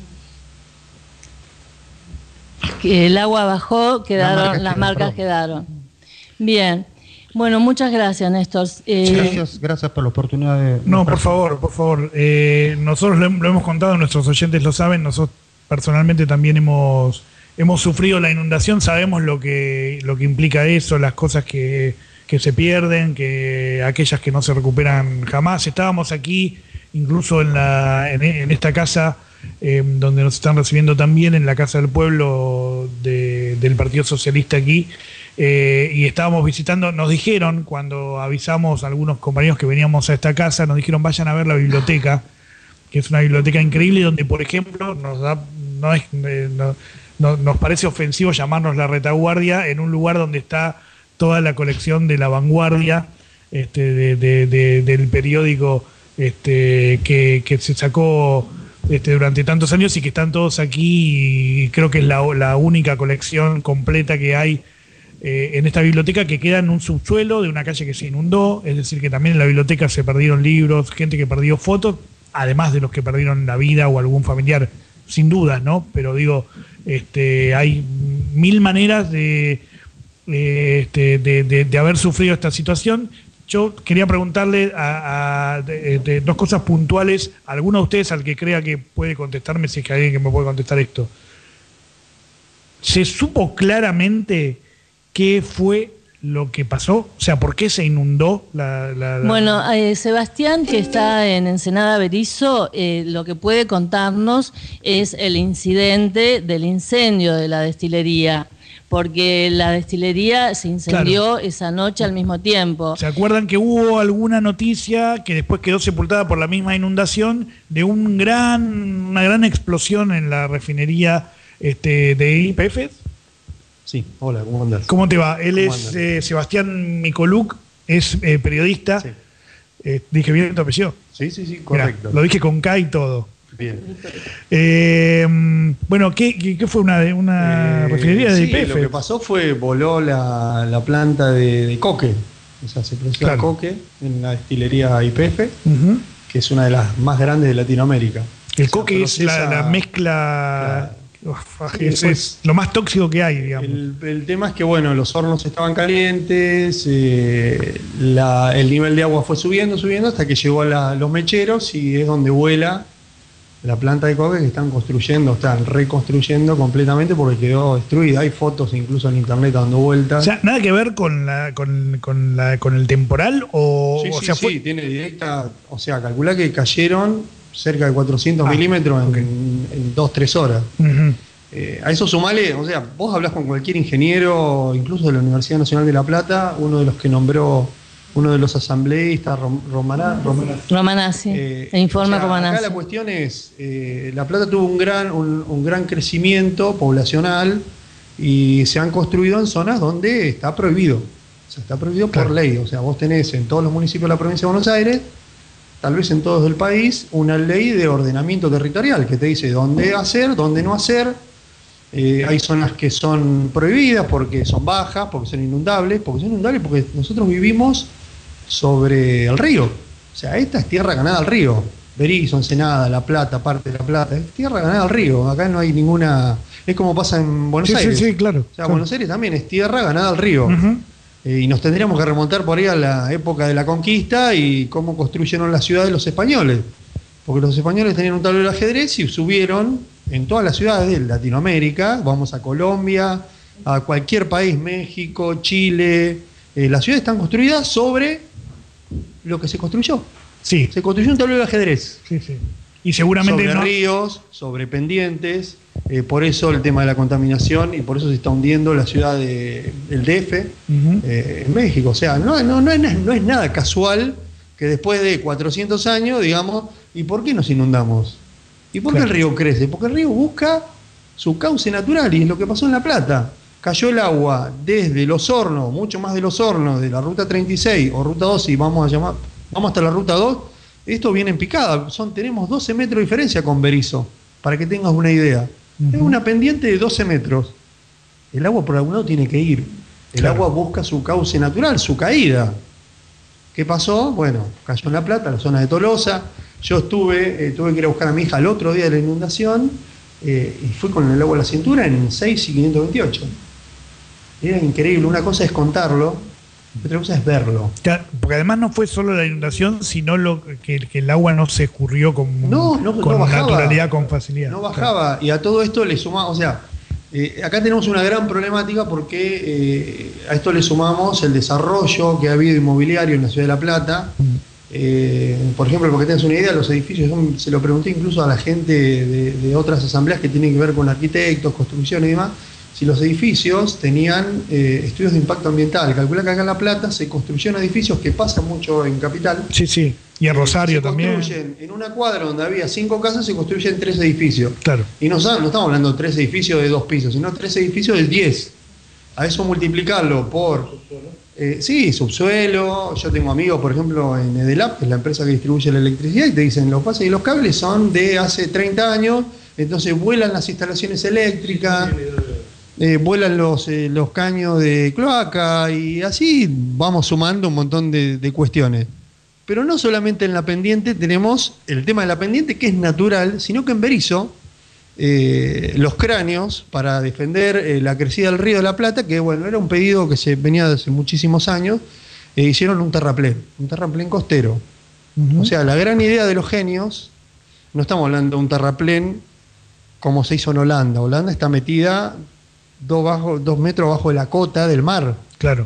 Speaker 4: El agua bajó, quedaron, las marcas, las marcas quedaron. Bien. Bueno, muchas gracias, Néstor.
Speaker 9: Eh, gracias, gracias por la oportunidad de...
Speaker 2: No, por favor, por favor. Eh, nosotros lo, lo hemos contado, nuestros oyentes lo saben, nosotros personalmente también hemos, hemos sufrido la inundación, sabemos lo que, lo que implica eso, las cosas que... que se pierden, que aquellas que no se recuperan jamás. Estábamos aquí, incluso en, la, en, en esta casa, eh, donde nos están recibiendo también, en la Casa del Pueblo de, del Partido Socialista aquí, eh, y estábamos visitando, nos dijeron, cuando avisamos a algunos compañeros que veníamos a esta casa, nos dijeron vayan a ver la biblioteca, que es una biblioteca increíble, donde, por ejemplo, nos da, no es, eh, no, no, nos parece ofensivo llamarnos La Retaguardia en un lugar donde está toda la colección de La Vanguardia, este, de, de, de, del periódico este, que, que se sacó este, durante tantos años y que están todos aquí, y creo que es la, la única colección completa que hay eh, en esta biblioteca, que queda en un subsuelo de una calle que se inundó, es decir, que también en la biblioteca se perdieron libros, gente que perdió fotos, además de los que perdieron la vida o algún familiar, sin dudas, ¿no? Pero digo, este, hay mil maneras de... Este, de, de, de haber sufrido esta situación. Yo quería preguntarle a, a de, de dos cosas puntuales, a alguno de ustedes al que crea que puede contestarme, si es que hay alguien que me puede contestar esto. ¿Se supo claramente qué fue lo que pasó? O sea, ¿por qué se inundó la...? la, la...
Speaker 4: Bueno, eh, Sebastián, que está en Ensenada Berizo, eh, lo que puede contarnos es el incidente del incendio de la destilería, porque la destilería se incendió claro. esa noche al mismo tiempo.
Speaker 2: ¿Se acuerdan que hubo alguna noticia que después quedó sepultada por la misma inundación de un gran, una gran explosión en la refinería este, de Y P F?
Speaker 10: Sí, hola, ¿cómo andás?
Speaker 2: ¿Cómo te va? Él es eh, Sebastián Mikoluk, es eh, periodista. Sí. Eh, ¿Dije bien tu apellido?
Speaker 10: Sí, sí, sí, correcto.
Speaker 2: Mirá, lo dije con K y todo.
Speaker 10: Bien.
Speaker 2: Eh, bueno, ¿qué, qué fue una, una eh, refinería de
Speaker 10: sí,
Speaker 2: Y P F?
Speaker 10: Lo que pasó fue, voló la, la planta de, de coque. O sea, se produjo claro. coque en la destilería Y P F, uh-huh. que es una de las más grandes de Latinoamérica.
Speaker 2: El o sea, coque procesa, es la, la mezcla... Claro. Uf, sí, es, es lo más tóxico que hay, digamos.
Speaker 10: El, el tema es que, bueno, los hornos estaban calientes, eh, la, el nivel de agua fue subiendo, subiendo, hasta que llegó a la, los mecheros y es donde vuela la planta de coque que están construyendo, están reconstruyendo completamente porque quedó destruida. Hay fotos incluso en internet dando vueltas.
Speaker 2: O sea, ¿nada que ver con la con, con, la, con el temporal? O,
Speaker 10: sí,
Speaker 2: o
Speaker 10: sí,
Speaker 2: sea,
Speaker 10: sí,
Speaker 2: fue...
Speaker 10: tiene directa, o sea, calcula que cayeron cerca de cuatrocientos ah, milímetros en, okay. en, en dos, tres horas. Uh-huh. Eh, a eso sumale, o sea, vos hablás con cualquier ingeniero, incluso de la Universidad Nacional de La Plata, uno de los que nombró, uno de los asambleístas, Rom, Romaná,
Speaker 4: Romanazzi, Romanazzi eh, el informe o sea, Romanazzi.
Speaker 10: Acá la cuestión es, eh, La Plata tuvo un gran, un, un gran crecimiento poblacional y se han construido en zonas donde está prohibido, o sea, está prohibido claro. por ley, o sea, vos tenés en todos los municipios de la provincia de Buenos Aires, tal vez en todos el país, una ley de ordenamiento territorial que te dice dónde hacer, dónde no hacer. Eh, hay zonas que son prohibidas porque son bajas, porque son inundables, porque son inundables porque nosotros vivimos sobre el río. O sea, esta es tierra ganada al río. Berizo, Ensenada, La Plata, parte de La Plata, es tierra ganada al río. Acá no hay ninguna... Es como pasa en Buenos
Speaker 2: sí,
Speaker 10: Aires.
Speaker 2: Sí, sí, claro.
Speaker 10: O sea,
Speaker 2: claro.
Speaker 10: Buenos Aires también es tierra ganada al río. Uh-huh. Eh, y nos tendríamos que remontar por ahí a la época de la conquista y cómo construyeron la ciudad de los españoles. Porque los españoles tenían un tablero de ajedrez y subieron en todas las ciudades de Latinoamérica, vamos a Colombia, a cualquier país, México, Chile, eh, las ciudades están construidas sobre lo que se construyó.
Speaker 2: Sí.
Speaker 10: Se construyó un tablero de ajedrez.
Speaker 2: Sí, sí. Y seguramente
Speaker 10: sobre
Speaker 2: no...
Speaker 10: ríos, sobre pendientes, eh, por eso el tema de la contaminación y por eso se está hundiendo la ciudad de, del D F uh-huh. eh, en México. O sea, no, no, no, es, no es nada casual que después de cuatrocientos años, digamos, ¿y por qué nos inundamos? ¿Y por qué claro. el río crece? Porque el río busca su cauce natural y es lo que pasó en La Plata. Cayó el agua desde los hornos, mucho más de los hornos, de la ruta treinta y seis o ruta doce y vamos a llamar, vamos hasta la ruta dos. Esto viene en picada, son, tenemos doce metros de diferencia con Berizo, para que tengas una idea. Uh-huh. Es una pendiente de doce metros. El agua por algún lado tiene que ir. El claro. agua busca su cauce natural, su caída. ¿Qué pasó? Bueno, cayó en La Plata, la zona de Tolosa. Yo estuve, eh, tuve que ir a buscar a mi hija el otro día de la inundación eh, y fui con el agua a la cintura en seis y quinientos veintiocho. Era increíble, una cosa es contarlo, otra cosa es verlo.
Speaker 2: Porque además no fue solo la inundación, sino lo que, que el agua no se escurrió con,
Speaker 10: no, no,
Speaker 2: con
Speaker 10: no bajaba,
Speaker 2: naturalidad, con facilidad.
Speaker 10: No bajaba, claro. Y a todo esto le sumamos, o sea, eh, acá tenemos una gran problemática porque eh, a esto le sumamos el desarrollo que ha habido inmobiliario en la ciudad de La Plata. Mm. Eh, por ejemplo, porque tengas una idea, los edificios, son, se lo pregunté incluso a la gente de, de otras asambleas que tienen que ver con arquitectos, construcción y demás, si los edificios tenían eh, estudios de impacto ambiental. Calcula que acá en La Plata se construyeron edificios que pasan mucho en Capital.
Speaker 2: Sí, sí, y en Rosario
Speaker 10: se
Speaker 2: también.
Speaker 10: Construyen, en una cuadra donde había cinco casas se construyen tres edificios.
Speaker 2: Claro.
Speaker 10: Y no, no estamos hablando de tres edificios de dos pisos, sino tres edificios de diez. A eso multiplicarlo por... Eh, sí, subsuelo. Yo tengo amigos, por ejemplo, en Edelap, que es la empresa que distribuye la electricidad, y te dicen, los pases y los cables son de hace treinta años, entonces vuelan las instalaciones eléctricas, eh, vuelan los, eh, los caños de cloaca, y así vamos sumando un montón de, de cuestiones. Pero no solamente en la pendiente tenemos el tema de la pendiente, que es natural, sino que en Berizo, Eh, los cráneos para defender eh, la crecida del río de la Plata, que bueno, era un pedido que se venía de hace muchísimos años, e hicieron un terraplén, un terraplén costero. Uh-huh. O sea, la gran idea de los genios, no estamos hablando de un terraplén como se hizo en Holanda. Holanda está metida dos, bajo, dos metros bajo de la cota del mar.
Speaker 2: Claro.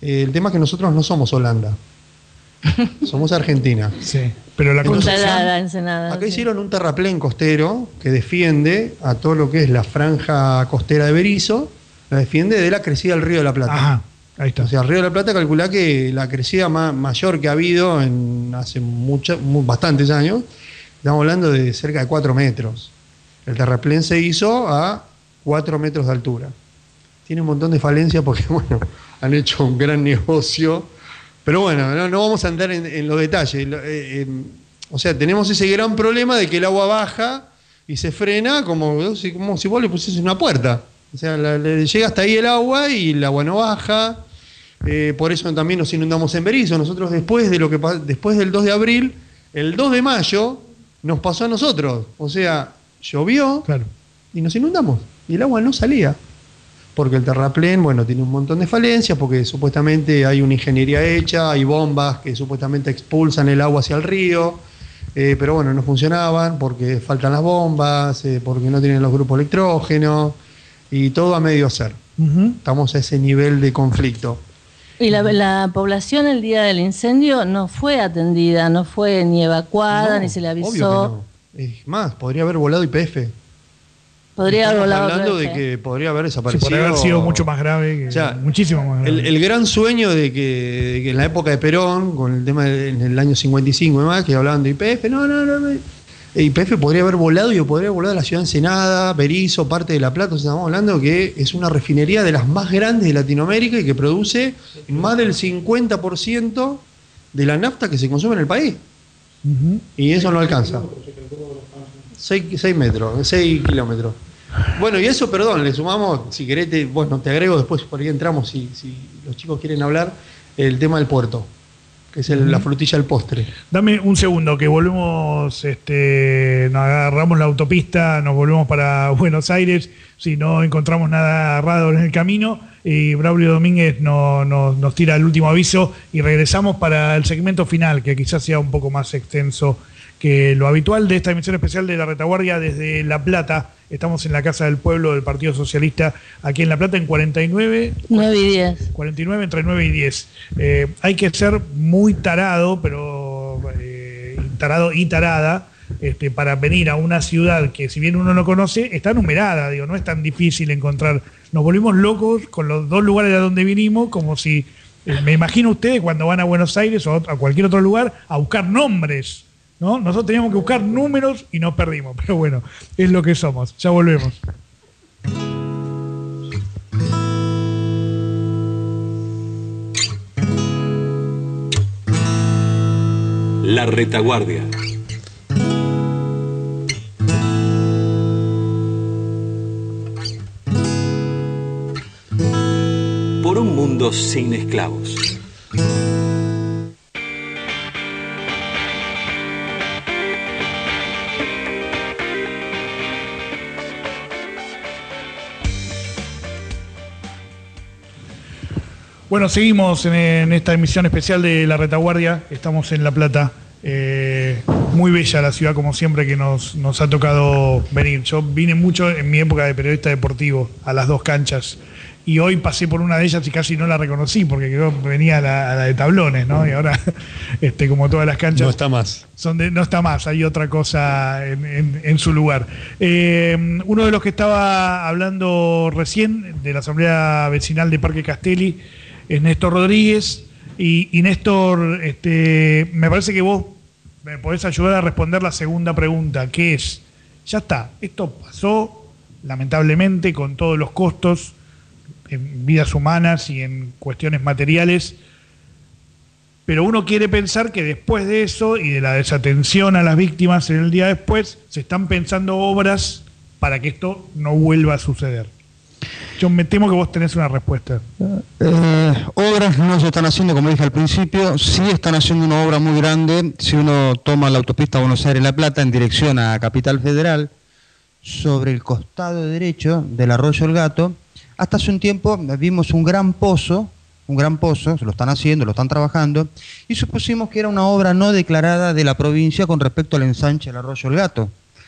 Speaker 10: Eh, el tema es que nosotros no somos Holanda. Somos Argentina.
Speaker 2: Sí, pero la
Speaker 4: Punta Clara, Ensenada.
Speaker 10: Acá
Speaker 4: sí.
Speaker 10: hicieron un terraplén costero que defiende a todo lo que es la franja costera de Berisso, la defiende de la crecida del Río de la Plata.
Speaker 2: Ajá, ahí está.
Speaker 10: O sea, el Río de la Plata calcula que la crecida más, mayor que ha habido en hace mucha, mu- bastantes años, estamos hablando de cerca de cuatro metros. El terraplén se hizo a cuatro metros de altura. Tiene un montón de falencias porque, bueno, han hecho un gran negocio. Pero bueno, no, no vamos a andar en, en los detalles. Lo- eh, eh, o sea, tenemos ese gran problema de que el agua baja y se frena como, como si vos le pusieses una puerta. O sea, la- le llega hasta ahí el agua y el agua no baja. Eh, por eso también nos inundamos en Berisso. Nosotros después de lo que pa- después del dos de abril, el dos de mayo nos pasó a nosotros. O sea, llovió
Speaker 2: Claro.
Speaker 10: y nos inundamos. Y el agua no salía. Porque el terraplén, bueno, tiene un montón de falencias, porque supuestamente hay una ingeniería hecha, hay bombas que supuestamente expulsan el agua hacia el río, eh, pero bueno, no funcionaban porque faltan las bombas, eh, porque no tienen los grupos electrógenos, y todo a medio hacer.
Speaker 2: Ujú.
Speaker 10: Estamos a ese nivel de conflicto.
Speaker 4: Y la, la población el día del incendio no fue atendida, no fue ni evacuada,
Speaker 10: No,
Speaker 4: ni se le avisó.
Speaker 10: obvio que no. Es más, podría haber volado I P F.
Speaker 4: Podría haber
Speaker 10: Estamos
Speaker 4: volado
Speaker 10: hablando
Speaker 4: otra
Speaker 10: de
Speaker 4: vez.
Speaker 10: que podría haber
Speaker 2: Sí,
Speaker 10: desaparecido.
Speaker 2: podría haber sido mucho más grave, que-
Speaker 10: O sea,
Speaker 2: muchísimo más grave.
Speaker 10: El, el gran sueño de que, de que en la época de Perón, con el tema de, en el año cincuenta y cinco y demás, que hablaban de I P F, no, no, no. no. I P F podría haber volado y podría haber volado a la ciudad de Ensenada, Berisso, parte de La Plata. O sea, estamos hablando que es una refinería de las más grandes de Latinoamérica y que produce más del cincuenta por ciento de la nafta que se consume en el país.
Speaker 2: Ujú.
Speaker 10: Y eso no alcanza. seis metros, seis kilómetros. Bueno, y eso, perdón, le sumamos, si querés, te, bueno, te agrego después, por ahí entramos, si, si los chicos quieren hablar, el tema del puerto, que es el- la frutilla del postre.
Speaker 2: Dame un segundo, que volvemos, este, nos agarramos la autopista, nos volvemos para Buenos Aires, si no encontramos nada raro en el camino, y Braulio Domínguez no- no- nos tira el último aviso y regresamos para el segmento final, que quizás sea un poco más extenso que lo habitual de esta emisión especial de La Retaguardia desde La Plata. Estamos en la Casa del Pueblo del Partido Socialista, aquí en La Plata, en cuarenta y nueve...
Speaker 4: nueve y diez.
Speaker 2: cuarenta y nueve, entre nueve y diez. Eh, hay que ser muy tarado, pero eh, tarado y tarada, este, para venir a una ciudad que, si bien uno no conoce, está numerada, digo, no es tan difícil encontrar. Nos volvimos locos con los dos lugares de donde vinimos, como si, eh, me imagino ustedes cuando van a Buenos Aires o a cualquier otro lugar a buscar nombres, ¿no? Nosotros teníamos que buscar números y nos perdimos, pero bueno, es lo que somos. Ya volvemos.
Speaker 3: La Retaguardia. Por un mundo sin esclavos.
Speaker 2: Bueno, seguimos en, en esta emisión especial de La Retaguardia. Estamos en La Plata. Eh, muy bella la ciudad, como siempre, que nos, nos ha tocado venir. Yo vine mucho en mi época de periodista deportivo a las dos canchas. Y hoy pasé por una de ellas y casi no la reconocí, porque creo que venía a la, a la de tablones, ¿no? Y ahora, este, como todas las canchas...
Speaker 10: No está más.
Speaker 2: Son de, no está más, hay otra cosa en, en- en su lugar. Eh, uno de los que estaba hablando recién de la Asamblea Vecinal de Parque Castelli es Néstor Rodríguez. Y, y Néstor, este, me parece que vos me podés ayudar a responder la segunda pregunta, que es, ya está, esto pasó, lamentablemente, con todos los costos en vidas humanas y en cuestiones materiales, pero uno quiere pensar que después de eso y de la desatención a las víctimas en el día después, se están pensando obras para que esto no vuelva a suceder. Yo me temo que vos tenés una respuesta.
Speaker 9: Eh, obras no se están haciendo, como dije al principio, sí están haciendo una obra muy grande. Si uno toma la autopista Buenos Aires-La Plata en dirección a Capital Federal, sobre el costado derecho del Arroyo El Gato, hasta hace un tiempo vimos un gran pozo, un gran pozo, se lo están haciendo, lo están trabajando, y supusimos que era una obra no declarada de la provincia con respecto al ensanche del Arroyo El Gato.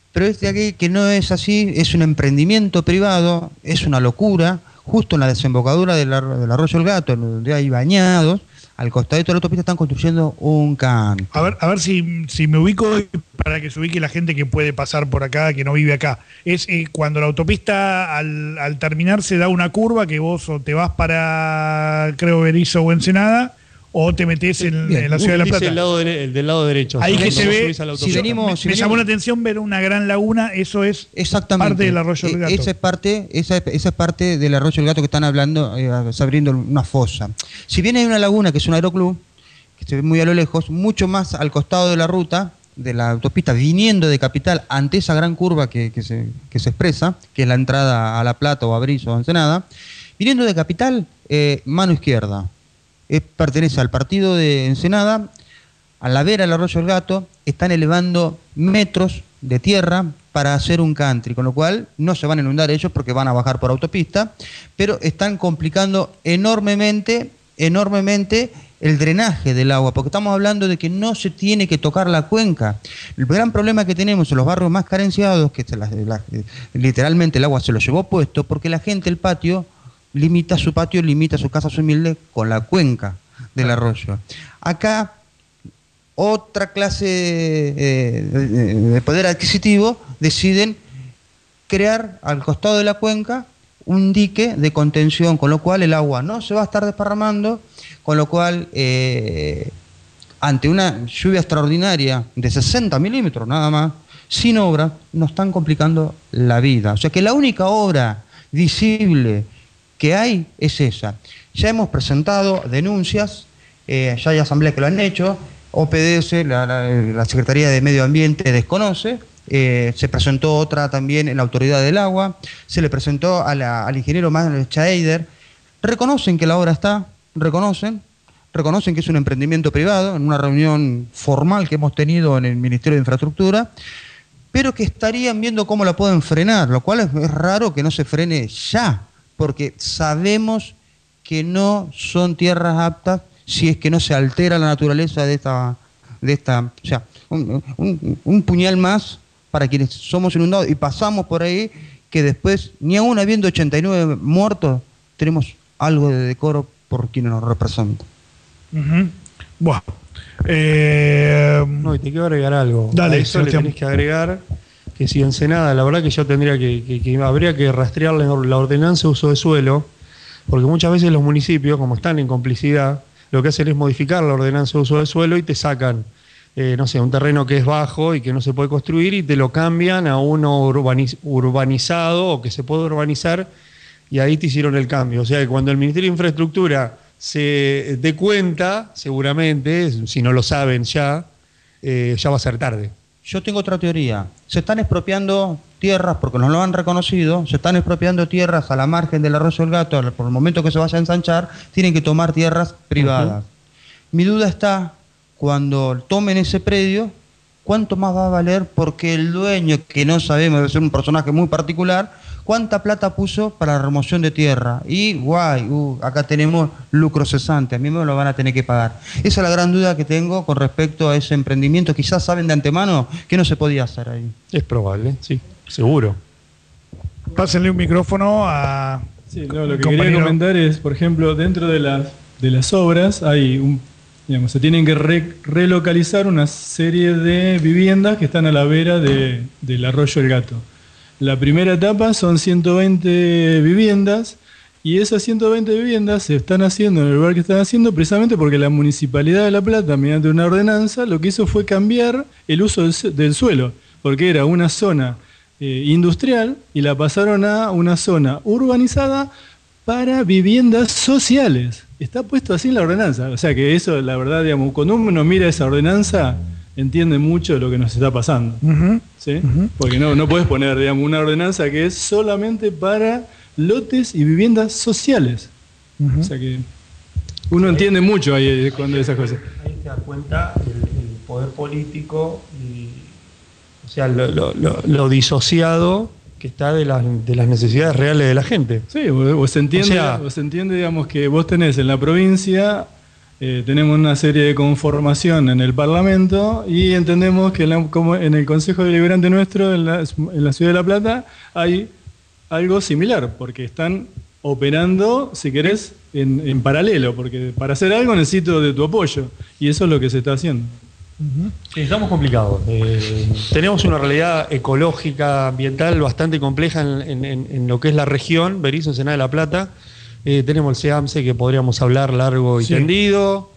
Speaker 9: pero es de aquí que no es así, es un emprendimiento privado, es una locura, justo en la desembocadura del, del arroyo El Gato, donde hay bañados, al costadito de la autopista están construyendo un country.
Speaker 2: A ver, a ver si, si me ubico, para que se ubique la gente que puede pasar por acá, que no vive acá. Es eh, cuando la autopista al, al terminar se da una curva que vos o te vas para, creo, Berizo o Ensenada, o te metés en, en la ciudad de La Plata.
Speaker 10: El lado de, el del lado derecho.
Speaker 2: Ahí
Speaker 10: o sea,
Speaker 2: que se ve,
Speaker 9: si venimos,
Speaker 2: me,
Speaker 9: si
Speaker 2: me
Speaker 9: venimos,
Speaker 2: llamó la atención ver una gran laguna, eso es
Speaker 9: exactamente
Speaker 2: parte del arroyo del Gato.
Speaker 9: Esa es parte, esa, esa es parte del arroyo del Gato que están hablando, eh, abriendo una fosa. Si bien hay una laguna que es un aeroclub, que se ve muy a lo lejos, mucho más al costado de la ruta, de la autopista, viniendo de Capital, ante esa gran curva que, que, se, que se expresa, que es la entrada a La Plata o a Berizo o a Ensenada, viniendo de Capital, eh, mano izquierda. Eh, pertenece al partido de Ensenada, a la vera del arroyo del Gato, están elevando metros de tierra para hacer un country, con lo cual no se van a inundar ellos porque van a bajar por autopista, pero están complicando enormemente, enormemente el drenaje del agua, porque estamos hablando de que no se tiene que tocar la cuenca. El gran problema que tenemos en los barrios más carenciados, que la, la, literalmente el agua se lo llevó puesto, porque la gente, el patio, limita su patio, limita sus casas humildes con la cuenca del arroyo. Acá, otra clase eh, de, de poder adquisitivo deciden crear al costado de la cuenca un dique de contención, con lo cual el agua no se va a estar desparramando, con lo cual, eh, ante una lluvia extraordinaria de sesenta milímetros nada más, sin obra, nos están complicando la vida. O sea que la única obra visible que hay es esa. Ya hemos presentado denuncias, eh, ya hay asambleas que lo han hecho, O P D S, la, la, la Secretaría de Medio Ambiente desconoce, eh, se presentó otra también en la Autoridad del Agua, se le presentó a la, al ingeniero Manuel Scheider, reconocen que la obra está, reconocen, reconocen que es un emprendimiento privado, en una reunión formal que hemos tenido en el Ministerio de Infraestructura, pero que estarían viendo cómo la pueden frenar, lo cual es, es raro que no se frene ya, porque sabemos que no son tierras aptas si es que no se altera la naturaleza de esta, de esta, o sea, un, un, un puñal más para quienes somos inundados y pasamos por ahí, que después, ni aún habiendo ochenta y nueve muertos, tenemos algo de decoro por quienes nos representan.
Speaker 2: Uh-huh. Bueno, eh...
Speaker 10: no, y te quiero agregar algo.
Speaker 2: Dale,
Speaker 10: a eso Sebastián. Le tenés que agregar que si Ensenada, la verdad que yo tendría que, que, que habría que rastrear la, la ordenanza de uso de suelo, porque muchas veces los municipios, como están en complicidad, lo que hacen es modificar la ordenanza de uso del suelo y te sacan, eh, no sé, un terreno que es bajo y que no se puede construir y te lo cambian a uno urbaniz, urbanizado o que se puede urbanizar, y ahí te hicieron el cambio. O sea que cuando el Ministerio de Infraestructura se dé cuenta, seguramente, si no lo saben ya, eh, ya va a ser tarde.
Speaker 9: Yo tengo otra teoría. Se están expropiando tierras, porque no lo han reconocido, se están expropiando tierras a la margen del arroyo del Gato. Por el momento que se vaya a ensanchar, tienen que tomar tierras privadas. Uh-huh. Mi duda está, cuando tomen ese predio, ¿cuánto más va a valer? Porque el dueño, que no sabemos, debe ser un personaje muy particular, ¿cuánta plata puso para la remoción de tierra? Y, guay, uh, acá tenemos lucro cesante, a mí me lo van a tener que pagar. Esa es la gran duda que tengo con respecto a ese emprendimiento. Quizás saben de antemano que no se podía hacer ahí.
Speaker 10: Es probable, sí, seguro.
Speaker 2: Pásenle un micrófono a...
Speaker 8: Sí, no, lo que compañero. Quería comentar es, por ejemplo, dentro de las, de las obras hay un... Digamos, se tienen que re, relocalizar una serie de viviendas que están a la vera de, del arroyo El Gato. La primera etapa son ciento veinte viviendas y esas ciento veinte viviendas se están haciendo en el lugar que están haciendo precisamente porque la Municipalidad de La Plata, mediante una ordenanza, lo que hizo fue cambiar el uso del, del suelo, porque era una zona eh, industrial y la pasaron a una zona urbanizada para viviendas sociales. Está puesto así en la ordenanza. O sea que eso, la verdad, digamos, cuando uno mira esa ordenanza, entiende mucho lo que nos está pasando. Uh-huh. ¿Sí? Uh-huh. Porque no, no puedes poner, digamos, una ordenanza que es solamente para lotes y viviendas sociales. Uh-huh. O sea que uno ahí entiende mucho ahí cuando esas cosas.
Speaker 10: Ahí te das cuenta el, el poder político y, o sea, lo, lo, lo, lo disociado que está de las, de las necesidades reales de la gente.
Speaker 8: Sí, o, o se entiende, o sea, o se entiende, digamos, que vos tenés en la provincia eh, tenemos una serie de conformación en el Parlamento y entendemos que en, la, como en el Consejo Deliberante nuestro, en la, en la Ciudad de La Plata, hay algo similar, porque están operando, si querés, en, en paralelo, porque para hacer algo necesito de tu apoyo, y eso es lo que se está haciendo.
Speaker 10: Sí, estamos complicados. Eh, tenemos una realidad ecológica, ambiental bastante compleja en, en, en lo que es la región, Berisso, Ensenada de La Plata. Eh, tenemos el SEAMSE, que podríamos hablar largo y sí. tendido.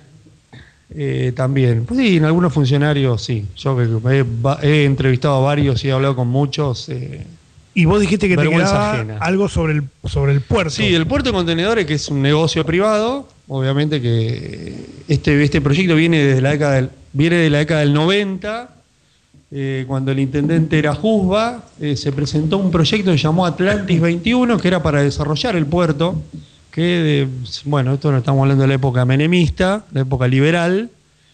Speaker 10: Eh, también, pues sí, en algunos funcionarios, sí. Yo he, he entrevistado a varios y he hablado con muchos. Eh,
Speaker 2: y vos dijiste que te quedaba ajena. algo sobre el, sobre el puerto.
Speaker 10: Sí, el puerto de contenedores, que es un negocio privado. Obviamente que este, este proyecto viene desde la década del, viene de la década del noventa, eh, cuando el intendente era Jusba, eh, se presentó un proyecto que se llamó Atlantis veintiuno, que era para desarrollar el puerto, que, de, bueno, esto no estamos hablando de la época menemista, la época liberal,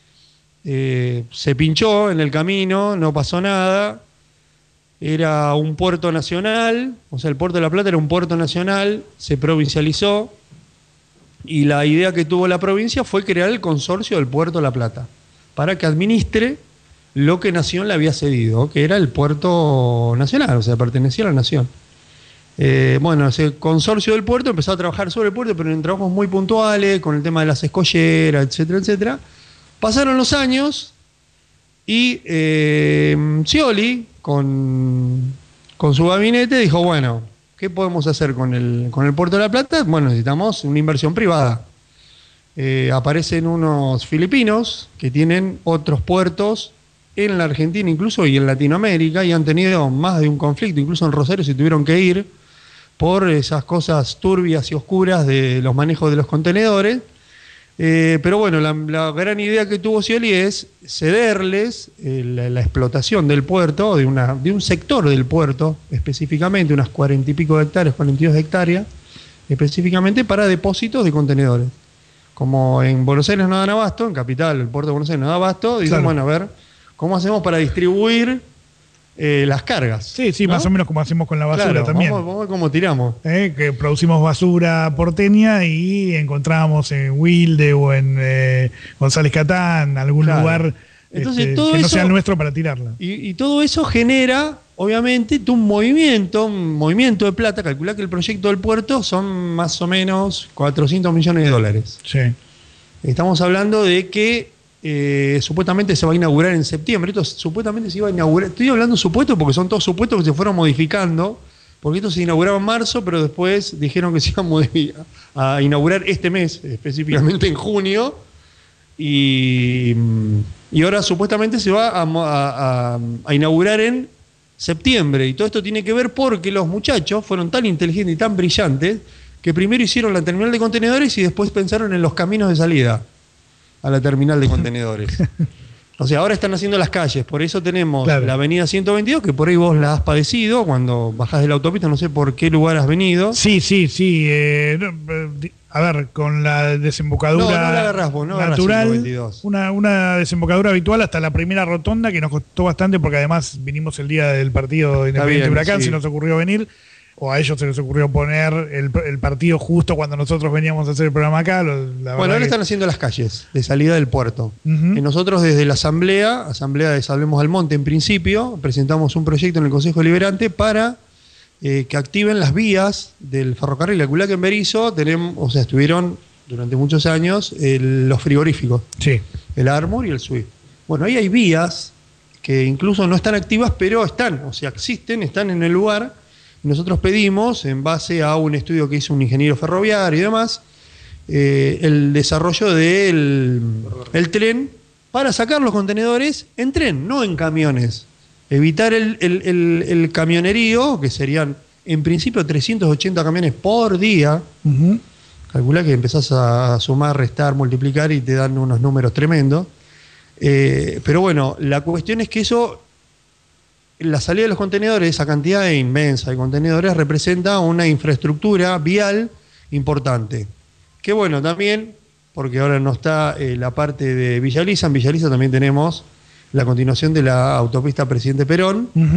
Speaker 10: eh, se pinchó en el camino, no pasó nada, era un puerto nacional, o sea, el puerto de La Plata era un puerto nacional, se provincializó, y la idea que tuvo la provincia fue crear el consorcio del Puerto de La Plata para que administre lo que Nación le había cedido, que era el puerto nacional, o sea, pertenecía a la Nación. Eh, bueno, ese consorcio del puerto empezó a trabajar sobre el puerto, pero en trabajos muy puntuales, con el tema de las escolleras, etcétera, etcétera. Pasaron los años y eh, Scioli, con, con su gabinete, dijo, bueno, ¿qué podemos hacer con el, con el Puerto de La Plata? Bueno, necesitamos una inversión privada. Eh, aparecen unos filipinos que tienen otros puertos en la Argentina incluso y en Latinoamérica y han tenido más de un conflicto, incluso en Rosario se tuvieron que ir por esas cosas turbias y oscuras de los manejos de los contenedores. Eh, pero bueno, la, la gran idea que tuvo Scioli es cederles eh, la, la explotación del puerto, de, una, de un sector del puerto, específicamente unas cuarenta y pico de hectáreas, cuarenta y dos hectáreas, específicamente para depósitos de contenedores. Como en Buenos Aires no dan abasto, en Capital, el puerto de Buenos Aires no da abasto, dicen, claro. bueno, a ver, ¿cómo hacemos para distribuir eh, las cargas?
Speaker 2: Sí, sí,
Speaker 10: ¿no?
Speaker 2: Más o menos como hacemos con la basura
Speaker 10: claro,
Speaker 2: también.
Speaker 10: Vamos, vamos a ver cómo tiramos.
Speaker 2: Eh, que producimos basura porteña y encontramos en Wilde o en eh, González Catán, algún claro. lugar
Speaker 10: Entonces,
Speaker 2: este,
Speaker 10: todo
Speaker 2: que no
Speaker 10: eso,
Speaker 2: sea el nuestro para tirarla.
Speaker 10: Y, y todo eso genera, obviamente, un movimiento, un movimiento de plata. Calcula que el proyecto del puerto son más o menos cuatrocientos millones de dólares.
Speaker 2: Sí.
Speaker 10: Estamos hablando de que Eh, supuestamente se va a inaugurar en septiembre. Esto supuestamente se iba a inaugurar. Estoy hablando supuestos porque son todos supuestos que se fueron modificando. Porque esto se inauguraba en marzo, pero después dijeron que se iba a inaugurar este mes, específicamente en junio. Y, y ahora supuestamente se va a, a, a inaugurar en septiembre. Y todo esto tiene que ver porque los muchachos fueron tan inteligentes y tan brillantes que primero hicieron la terminal de contenedores y después pensaron en los caminos de salida a la terminal de contenedores. O sea, ahora están haciendo las calles, por eso tenemos claro. la avenida ciento veintidós, que por ahí vos la has padecido cuando bajás de la autopista, no sé por qué lugar has venido.
Speaker 2: Sí, sí, sí. Eh, a ver, con la desembocadura
Speaker 10: no, no la agarrás vos, no
Speaker 2: natural, una, una desembocadura habitual hasta la primera rotonda, que nos costó bastante porque además vinimos el día del partido de Independiente Huracán, sí. se nos ocurrió venir. O a ellos se les ocurrió poner el, el partido justo cuando nosotros veníamos a hacer el programa acá. Lo, la
Speaker 10: bueno, ahora
Speaker 2: que...
Speaker 10: están haciendo las calles de salida del puerto. Uh-huh. Y nosotros desde la Asamblea, Asamblea de Salvemos al Monte en principio, presentamos un proyecto en el Consejo Deliberante para eh, que activen las vías del ferrocarril. Calculá que en Berisso tenemos, o sea, estuvieron durante muchos años el, los frigoríficos.
Speaker 2: Sí.
Speaker 10: El Armour y el Swift. Bueno, ahí hay vías que incluso no están activas, pero están, o sea, existen, están en el lugar. Nosotros pedimos, en base a un estudio que hizo un ingeniero ferroviario y demás, eh, el desarrollo del el tren para sacar los contenedores en tren, no en camiones. Evitar el, el, el, el camionerío, que serían en principio trescientos ochenta camiones por día. Uh-huh. Calcula que empezás a sumar, restar, multiplicar y te dan unos números tremendos. Eh, pero bueno, la cuestión es que eso... La salida de los contenedores, esa cantidad inmensa de contenedores, representa una infraestructura vial importante. Que bueno, también, porque ahora no está eh, la parte de Villa Elisa, en Villa Elisa también tenemos la continuación de la autopista Presidente Perón, uh-huh.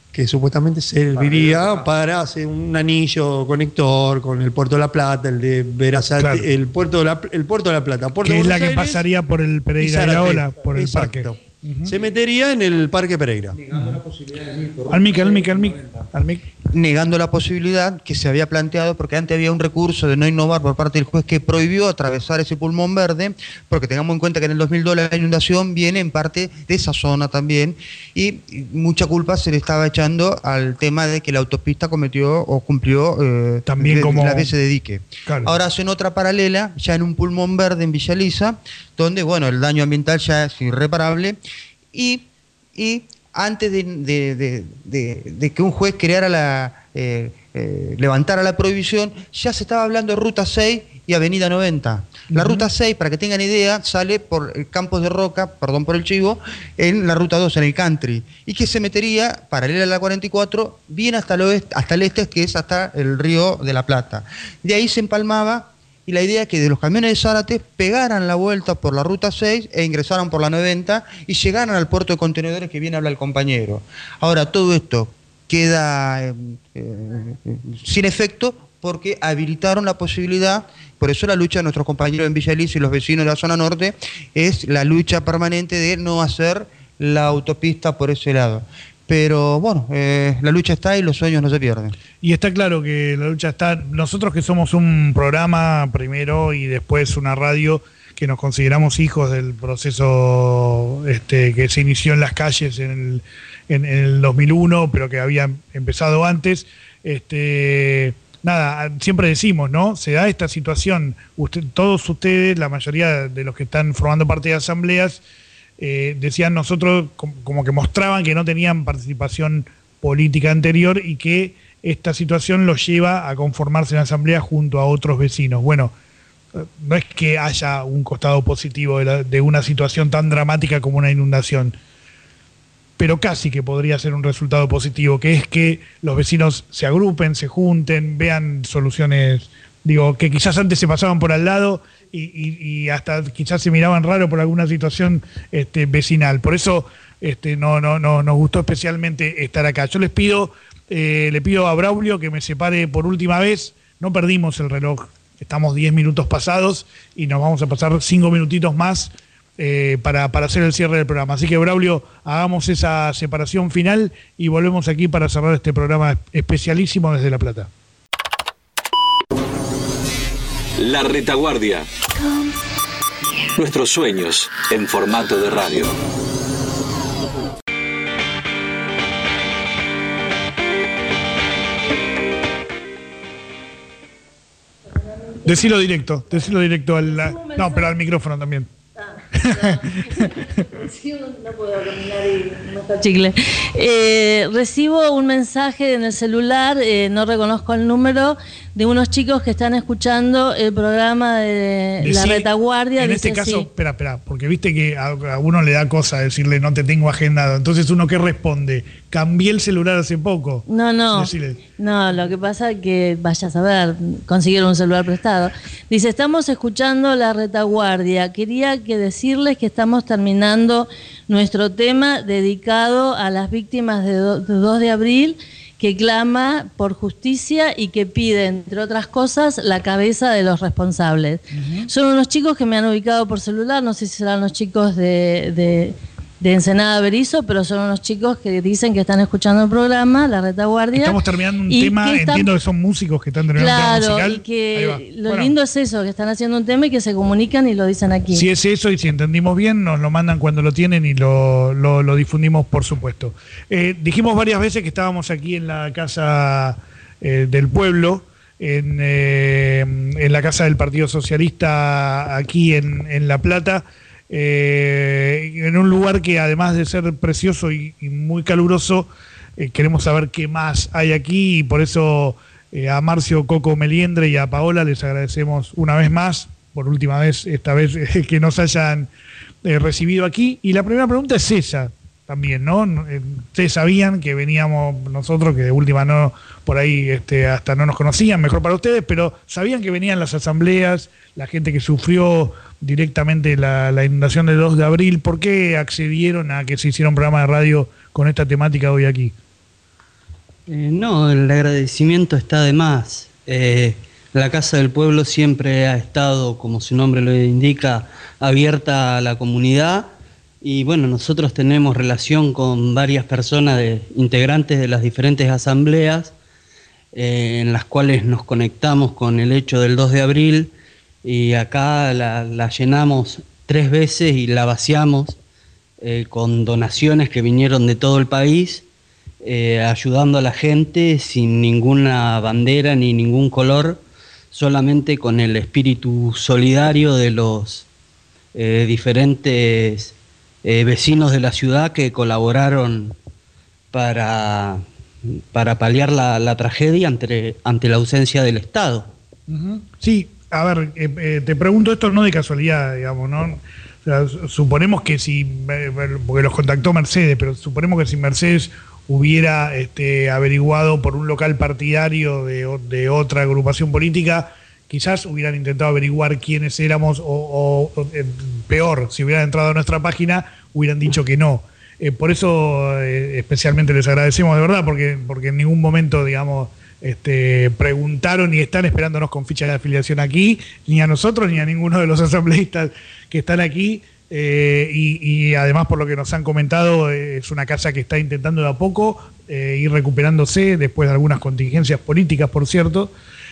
Speaker 10: que supuestamente serviría para hacer un anillo conector con el Puerto de la Plata, el de Verazate, claro. el, puerto de la, el Puerto de la Plata. Puerto
Speaker 2: que
Speaker 10: de
Speaker 2: es la
Speaker 10: Aires,
Speaker 2: que pasaría por el Pereira de la Ola, por el
Speaker 10: Exacto.
Speaker 2: parque.
Speaker 10: Uh-huh. Se metería en el Parque Pereira.
Speaker 9: Negando la posibilidad de ir por
Speaker 2: al mic, al mic, al mic, al mic.
Speaker 9: Negando la posibilidad que se había planteado, porque antes había un recurso de no innovar por parte del juez que prohibió atravesar ese pulmón verde, porque tengamos en cuenta que en el dos mil dos la inundación viene en parte de esa zona también, y mucha culpa se le estaba echando al tema de que la autopista cometió o cumplió eh,
Speaker 2: también
Speaker 9: de,
Speaker 2: como
Speaker 9: las veces de dique.
Speaker 2: Claro.
Speaker 9: Ahora hacen otra paralela, ya en un pulmón verde en Villa Elisa, donde bueno, el daño ambiental ya es irreparable, y, y antes de, de, de, de, de que un juez creara la eh, eh, levantara la prohibición, ya se estaba hablando de Ruta seis y Avenida noventa. La uh-huh. Ruta seis, para que tengan idea, sale por el Campos de Roca, perdón por el chivo, en la Ruta dos, en el Country, y que se metería paralela a la cuarenta y cuatro, bien hasta el oeste, hasta el este, que es hasta el Río de la Plata. De ahí se empalmaba, y la idea es que de los camiones de Zárate pegaran la vuelta por la Ruta seis e ingresaran por la noventa y llegaran al puerto de contenedores que bien habla el compañero. Ahora, todo esto queda eh, eh, sin efecto porque habilitaron la posibilidad, por eso la lucha de nuestros compañeros en Villa Elisa y los vecinos de la zona norte es la lucha permanente de no hacer la autopista por ese lado. Pero bueno, eh, la lucha está y los sueños no se pierden.
Speaker 2: Y está claro que la lucha está. Nosotros que somos un programa primero y después una radio, que nos consideramos hijos del proceso este, que se inició en las calles en el, en, en el dos mil uno, pero que había empezado antes, este, nada, siempre decimos, ¿no? Se da esta situación, usted, todos ustedes, la mayoría de los que están formando parte de asambleas, Eh, decían nosotros, como que mostraban que no tenían participación política anterior y que esta situación los lleva a conformarse en asamblea junto a otros vecinos. Bueno, no es que haya un costado positivo de, la, de una situación tan dramática como una inundación, pero casi que podría ser un resultado positivo, que es que los vecinos se agrupen, se junten, vean soluciones, digo, que quizás antes se pasaban por al lado y, y, y hasta quizás se miraban raro por alguna situación este, vecinal. Por eso este, no, no, no, nos gustó especialmente estar acá. Yo les pido, eh, le pido a Braulio que me separe por última vez. No perdimos el reloj, estamos diez minutos pasados y nos vamos a pasar cinco minutitos más eh, para, para hacer el cierre del programa. Así que, Braulio, hagamos esa separación final y volvemos aquí para cerrar este programa especialísimo desde La Plata.
Speaker 3: La Retaguardia. Nuestros sueños en formato de radio.
Speaker 2: Decilo directo, decilo directo al... No, pero al micrófono también.
Speaker 4: Ah, sí, no puedo caminar y no está chicle. Eh, recibo un mensaje en el celular, eh, no reconozco el número, de unos chicos que están escuchando el programa de Decí, La Retaguardia.
Speaker 2: En
Speaker 4: dice
Speaker 2: este caso,
Speaker 4: sí.
Speaker 2: espera, espera, porque viste que a, a uno le da cosa decirle no te tengo agendado. Entonces, ¿uno qué responde? Cambié el celular hace poco.
Speaker 4: No, no.
Speaker 2: Decile.
Speaker 4: No, lo que pasa es que, vaya a saber, consiguieron un celular prestado. Dice, estamos escuchando La Retaguardia. Quería que decirles que estamos terminando nuestro tema dedicado a las víctimas de dos de abril, que clama por justicia y que pide, entre otras cosas, la cabeza de los responsables. Uh-huh. Son unos chicos que me han ubicado por celular, no sé si serán los chicos de, de, de Ensenada Berizo, pero son unos chicos que dicen que están escuchando el programa, La Retaguardia.
Speaker 2: Estamos terminando un tema, que están, entiendo que son músicos que están terminando
Speaker 4: claro,
Speaker 2: un tema musical.
Speaker 4: Y que lo
Speaker 2: bueno.
Speaker 4: lindo es eso, que están haciendo un tema y que se comunican y lo dicen aquí.
Speaker 2: Si es eso y si entendimos bien, nos lo mandan cuando lo tienen y lo, lo, lo difundimos, por supuesto. Eh, dijimos varias veces que estábamos aquí en la Casa eh, del Pueblo, en, eh, en la Casa del Partido Socialista, aquí en, en La Plata, eh, en un lugar que además de ser precioso y, y muy caluroso, eh, queremos saber qué más hay aquí y por eso eh, a Marcio Coco Meliendre y a Paola les agradecemos una vez más, por última vez, esta vez eh, que nos hayan eh, recibido aquí. Y la primera pregunta es esa también, ¿no? Eh, ustedes sabían que veníamos nosotros, que de última no, por ahí este, hasta no nos conocían, mejor para ustedes, pero sabían que venían las asambleas, la gente que sufrió directamente la, la inundación del dos de abril. ¿Por qué accedieron a que se hiciera un programa de radio con esta temática hoy aquí?
Speaker 11: Eh, no, el agradecimiento está de más. Eh, la Casa del Pueblo siempre ha estado, como su nombre lo indica, abierta a la comunidad y bueno, nosotros tenemos relación con varias personas de, integrantes de las diferentes asambleas eh, en las cuales nos conectamos con el hecho del dos de abril y acá la, la llenamos tres veces y la vaciamos eh, con donaciones que vinieron de todo el país. Eh, ayudando a la gente sin ninguna bandera ni ningún color, solamente con el espíritu solidario de los eh, diferentes eh, vecinos de la ciudad que colaboraron para, para paliar la, la tragedia ante, ante la ausencia del Estado.
Speaker 2: Uh-huh. Sí, a ver, eh, eh, te pregunto esto no de casualidad, digamos, ¿no? O sea, suponemos que si, eh, porque los contactó Mercedes, pero suponemos que si Mercedes hubiera este, averiguado por un local partidario de, de otra agrupación política, quizás hubieran intentado averiguar quiénes éramos, o, o, o eh, peor, si hubieran entrado a nuestra página, hubieran dicho que no. Eh, por eso eh, especialmente les agradecemos de verdad, porque, porque en ningún momento, digamos, este, preguntaron ni están esperándonos con ficha de afiliación aquí, ni a nosotros, ni a ninguno de los asambleístas que están aquí. Eh, y, y además, por lo que nos han comentado, eh, es una casa que está intentando de a poco eh, ir recuperándose después de algunas contingencias políticas, por cierto,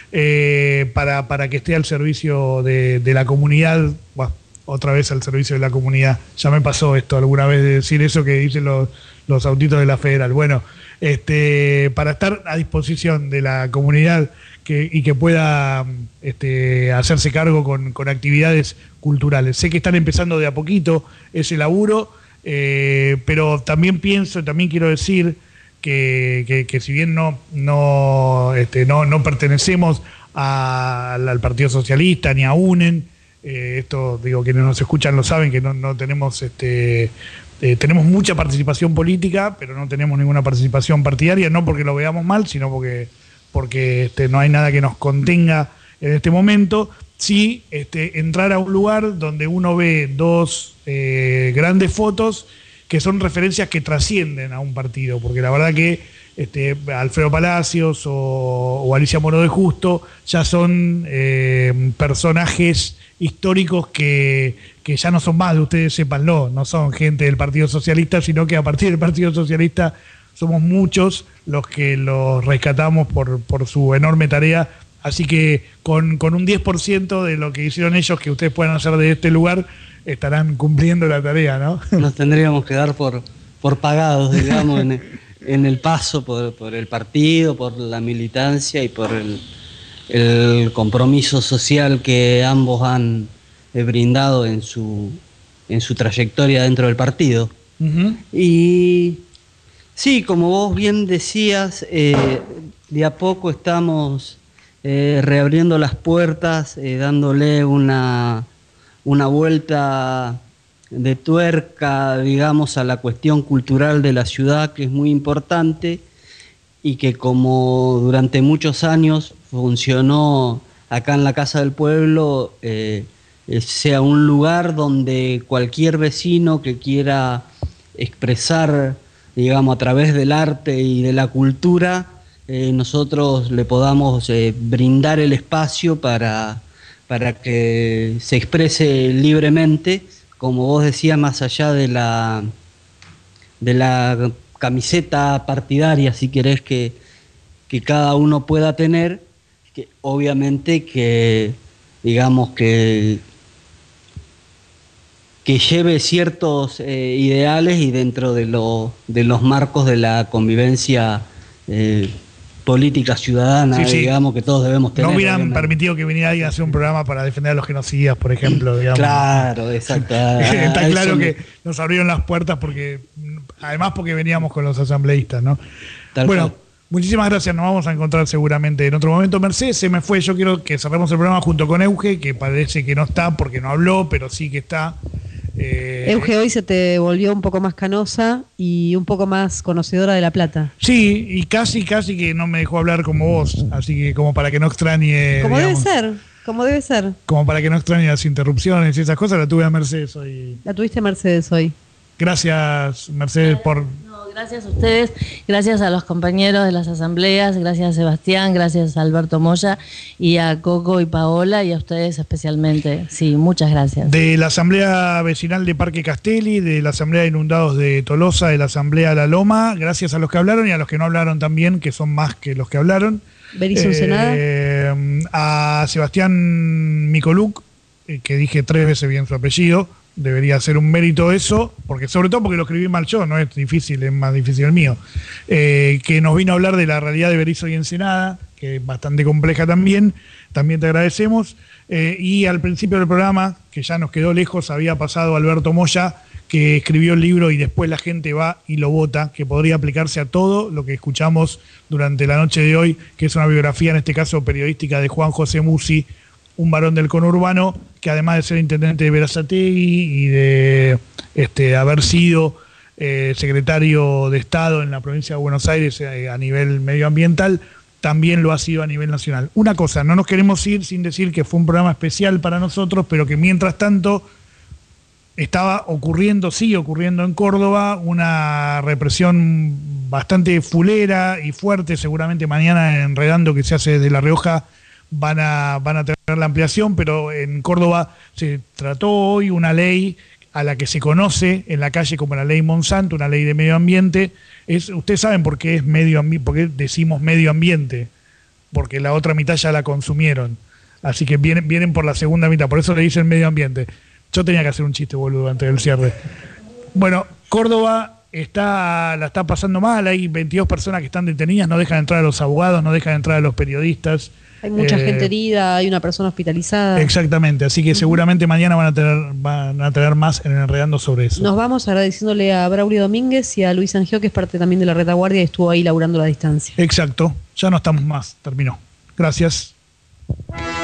Speaker 2: eh, para, para que esté al servicio de, de la comunidad, bueno, otra vez al servicio de la comunidad. Ya me pasó esto alguna vez de decir eso que dicen los, los autitos de la Federal. Bueno, este, para estar a disposición de la comunidad que, y que pueda este, hacerse cargo con, con actividades culturales. Sé que están empezando de a poquito ese laburo, eh, pero también pienso, también quiero decir que, que, que si bien no, no, este, no, no pertenecemos a, al Partido Socialista ni a UNEN, eh, esto digo, quienes nos escuchan lo saben, que no, no tenemos, este, eh, tenemos mucha participación política, pero no tenemos ninguna participación partidaria, no porque lo veamos mal, sino porque, porque este, no hay nada que nos contenga en este momento. Sí, este, entrar a un lugar donde uno ve dos eh, grandes fotos que son referencias que trascienden a un partido, porque la verdad que este, Alfredo Palacios o, o Alicia Moro de Justo ya son eh, personajes históricos que, que ya no son más de ustedes, sépanlo, no son gente del Partido Socialista, sino que a partir del Partido Socialista somos muchos los que los rescatamos por, por su enorme tarea. Así que con, con un diez por ciento de lo que hicieron ellos, que ustedes puedan hacer de este lugar, estarán cumpliendo la tarea, ¿no?
Speaker 11: Nos tendríamos que dar por, por pagados, digamos, en, en el paso por, por el partido, por la militancia y por el, el compromiso social que ambos han eh, brindado en su, en su trayectoria dentro del partido. Uh-huh. Y sí, como vos bien decías, eh, de a poco estamos... Eh, reabriendo las puertas, eh, dándole una, una vuelta de tuerca, digamos, a la cuestión cultural de la ciudad, que es muy importante y que como durante muchos años funcionó acá en la Casa del Pueblo, eh, sea un lugar donde cualquier vecino que quiera expresar, digamos, a través del arte y de la cultura, Eh, nosotros le podamos eh, brindar el espacio para, para que se exprese libremente, como vos decías, más allá de la, de la camiseta partidaria, si querés, que, que cada uno pueda tener, que obviamente que, digamos, que, que lleve ciertos eh, ideales y dentro de, lo, de los marcos de la convivencia eh, política ciudadana, sí, sí. digamos, que todos debemos tener.
Speaker 2: No hubieran obviamente permitido que viniera alguien a hacer un programa para defender a los genocidas, por ejemplo, digamos.
Speaker 11: Claro, exacto.
Speaker 2: Está claro que nos abrieron las puertas porque, además porque veníamos con los asambleístas, ¿no? Tal bueno, cual. Muchísimas gracias, nos vamos a encontrar seguramente en otro momento. Mercedes se me fue, yo quiero que cerremos el programa junto con Euge, que parece que no está porque no habló, pero sí que está.
Speaker 12: Eh, Euge, hoy se te volvió un poco más canosa y un poco más conocedora de La Plata.
Speaker 2: Sí, y casi, casi que no me dejó hablar como vos, así que como para que no extrañe...
Speaker 12: Como
Speaker 2: digamos,
Speaker 12: debe ser, como debe ser.
Speaker 2: Como para que no extrañe las interrupciones y esas cosas, la tuve a Mercedes hoy.
Speaker 12: La tuviste a Mercedes hoy.
Speaker 2: Gracias, Mercedes, por...
Speaker 4: No, Gracias a ustedes, gracias a los compañeros de las asambleas, gracias a Sebastián, gracias a Alberto Moya y a Coco y Paola y a ustedes especialmente. Sí, muchas gracias.
Speaker 2: De la Asamblea Vecinal de Parque Castelli, de la Asamblea de Inundados de Tolosa, de la Asamblea La Loma, gracias a los que hablaron y a los que no hablaron también, que son más que los que hablaron.
Speaker 12: Berizo Ensenada.
Speaker 2: Eh, a Sebastián Micoluc, que dije tres veces bien su apellido. Debería ser un mérito eso, porque sobre todo porque lo escribí mal yo, no es difícil, es más difícil el mío. Eh, que nos vino a hablar de la realidad de Berizo y Ensenada, que es bastante compleja también, también te agradecemos. Eh, y al principio del programa, que ya nos quedó lejos, había pasado Alberto Moya, que escribió el libro Y después la gente va y lo vota, que podría aplicarse a todo lo que escuchamos durante la noche de hoy, que es una biografía, en este caso periodística, de Juan José Musi, un varón del conurbano que además de ser intendente de Berazategui y de este, haber sido eh, secretario de Estado en la provincia de Buenos Aires eh, a nivel medioambiental, también lo ha sido a nivel nacional. Una cosa, no nos queremos ir sin decir que fue un programa especial para nosotros, pero que mientras tanto estaba ocurriendo, sigue ocurriendo en Córdoba, una represión bastante fulera y fuerte, seguramente mañana Enredando, que se hace desde La Rioja, van a, van a tener la ampliación, pero en Córdoba se trató hoy una ley a la que se conoce en la calle como la ley Monsanto, una ley de medio ambiente. Es, ustedes saben por qué es medio ambiente, por qué decimos medio ambiente, porque la otra mitad ya la consumieron, así que vienen, vienen por la segunda mitad, por eso le dicen medio ambiente. Yo tenía que hacer un chiste, boludo, antes del cierre. Bueno, Córdoba está, la está pasando mal, hay veintidós personas que están detenidas, no dejan entrar a los abogados, no dejan entrar a los periodistas.
Speaker 12: Hay mucha
Speaker 2: eh,
Speaker 12: gente herida, hay una persona hospitalizada.
Speaker 2: Exactamente, así que seguramente mañana van a tener van a tener más en Enredando sobre eso.
Speaker 12: Nos vamos agradeciéndole a Braulio Domínguez y a Luis Angio, que es parte también de la retaguardia y estuvo ahí laburando la distancia.
Speaker 2: Exacto, ya no estamos más, terminó. Gracias.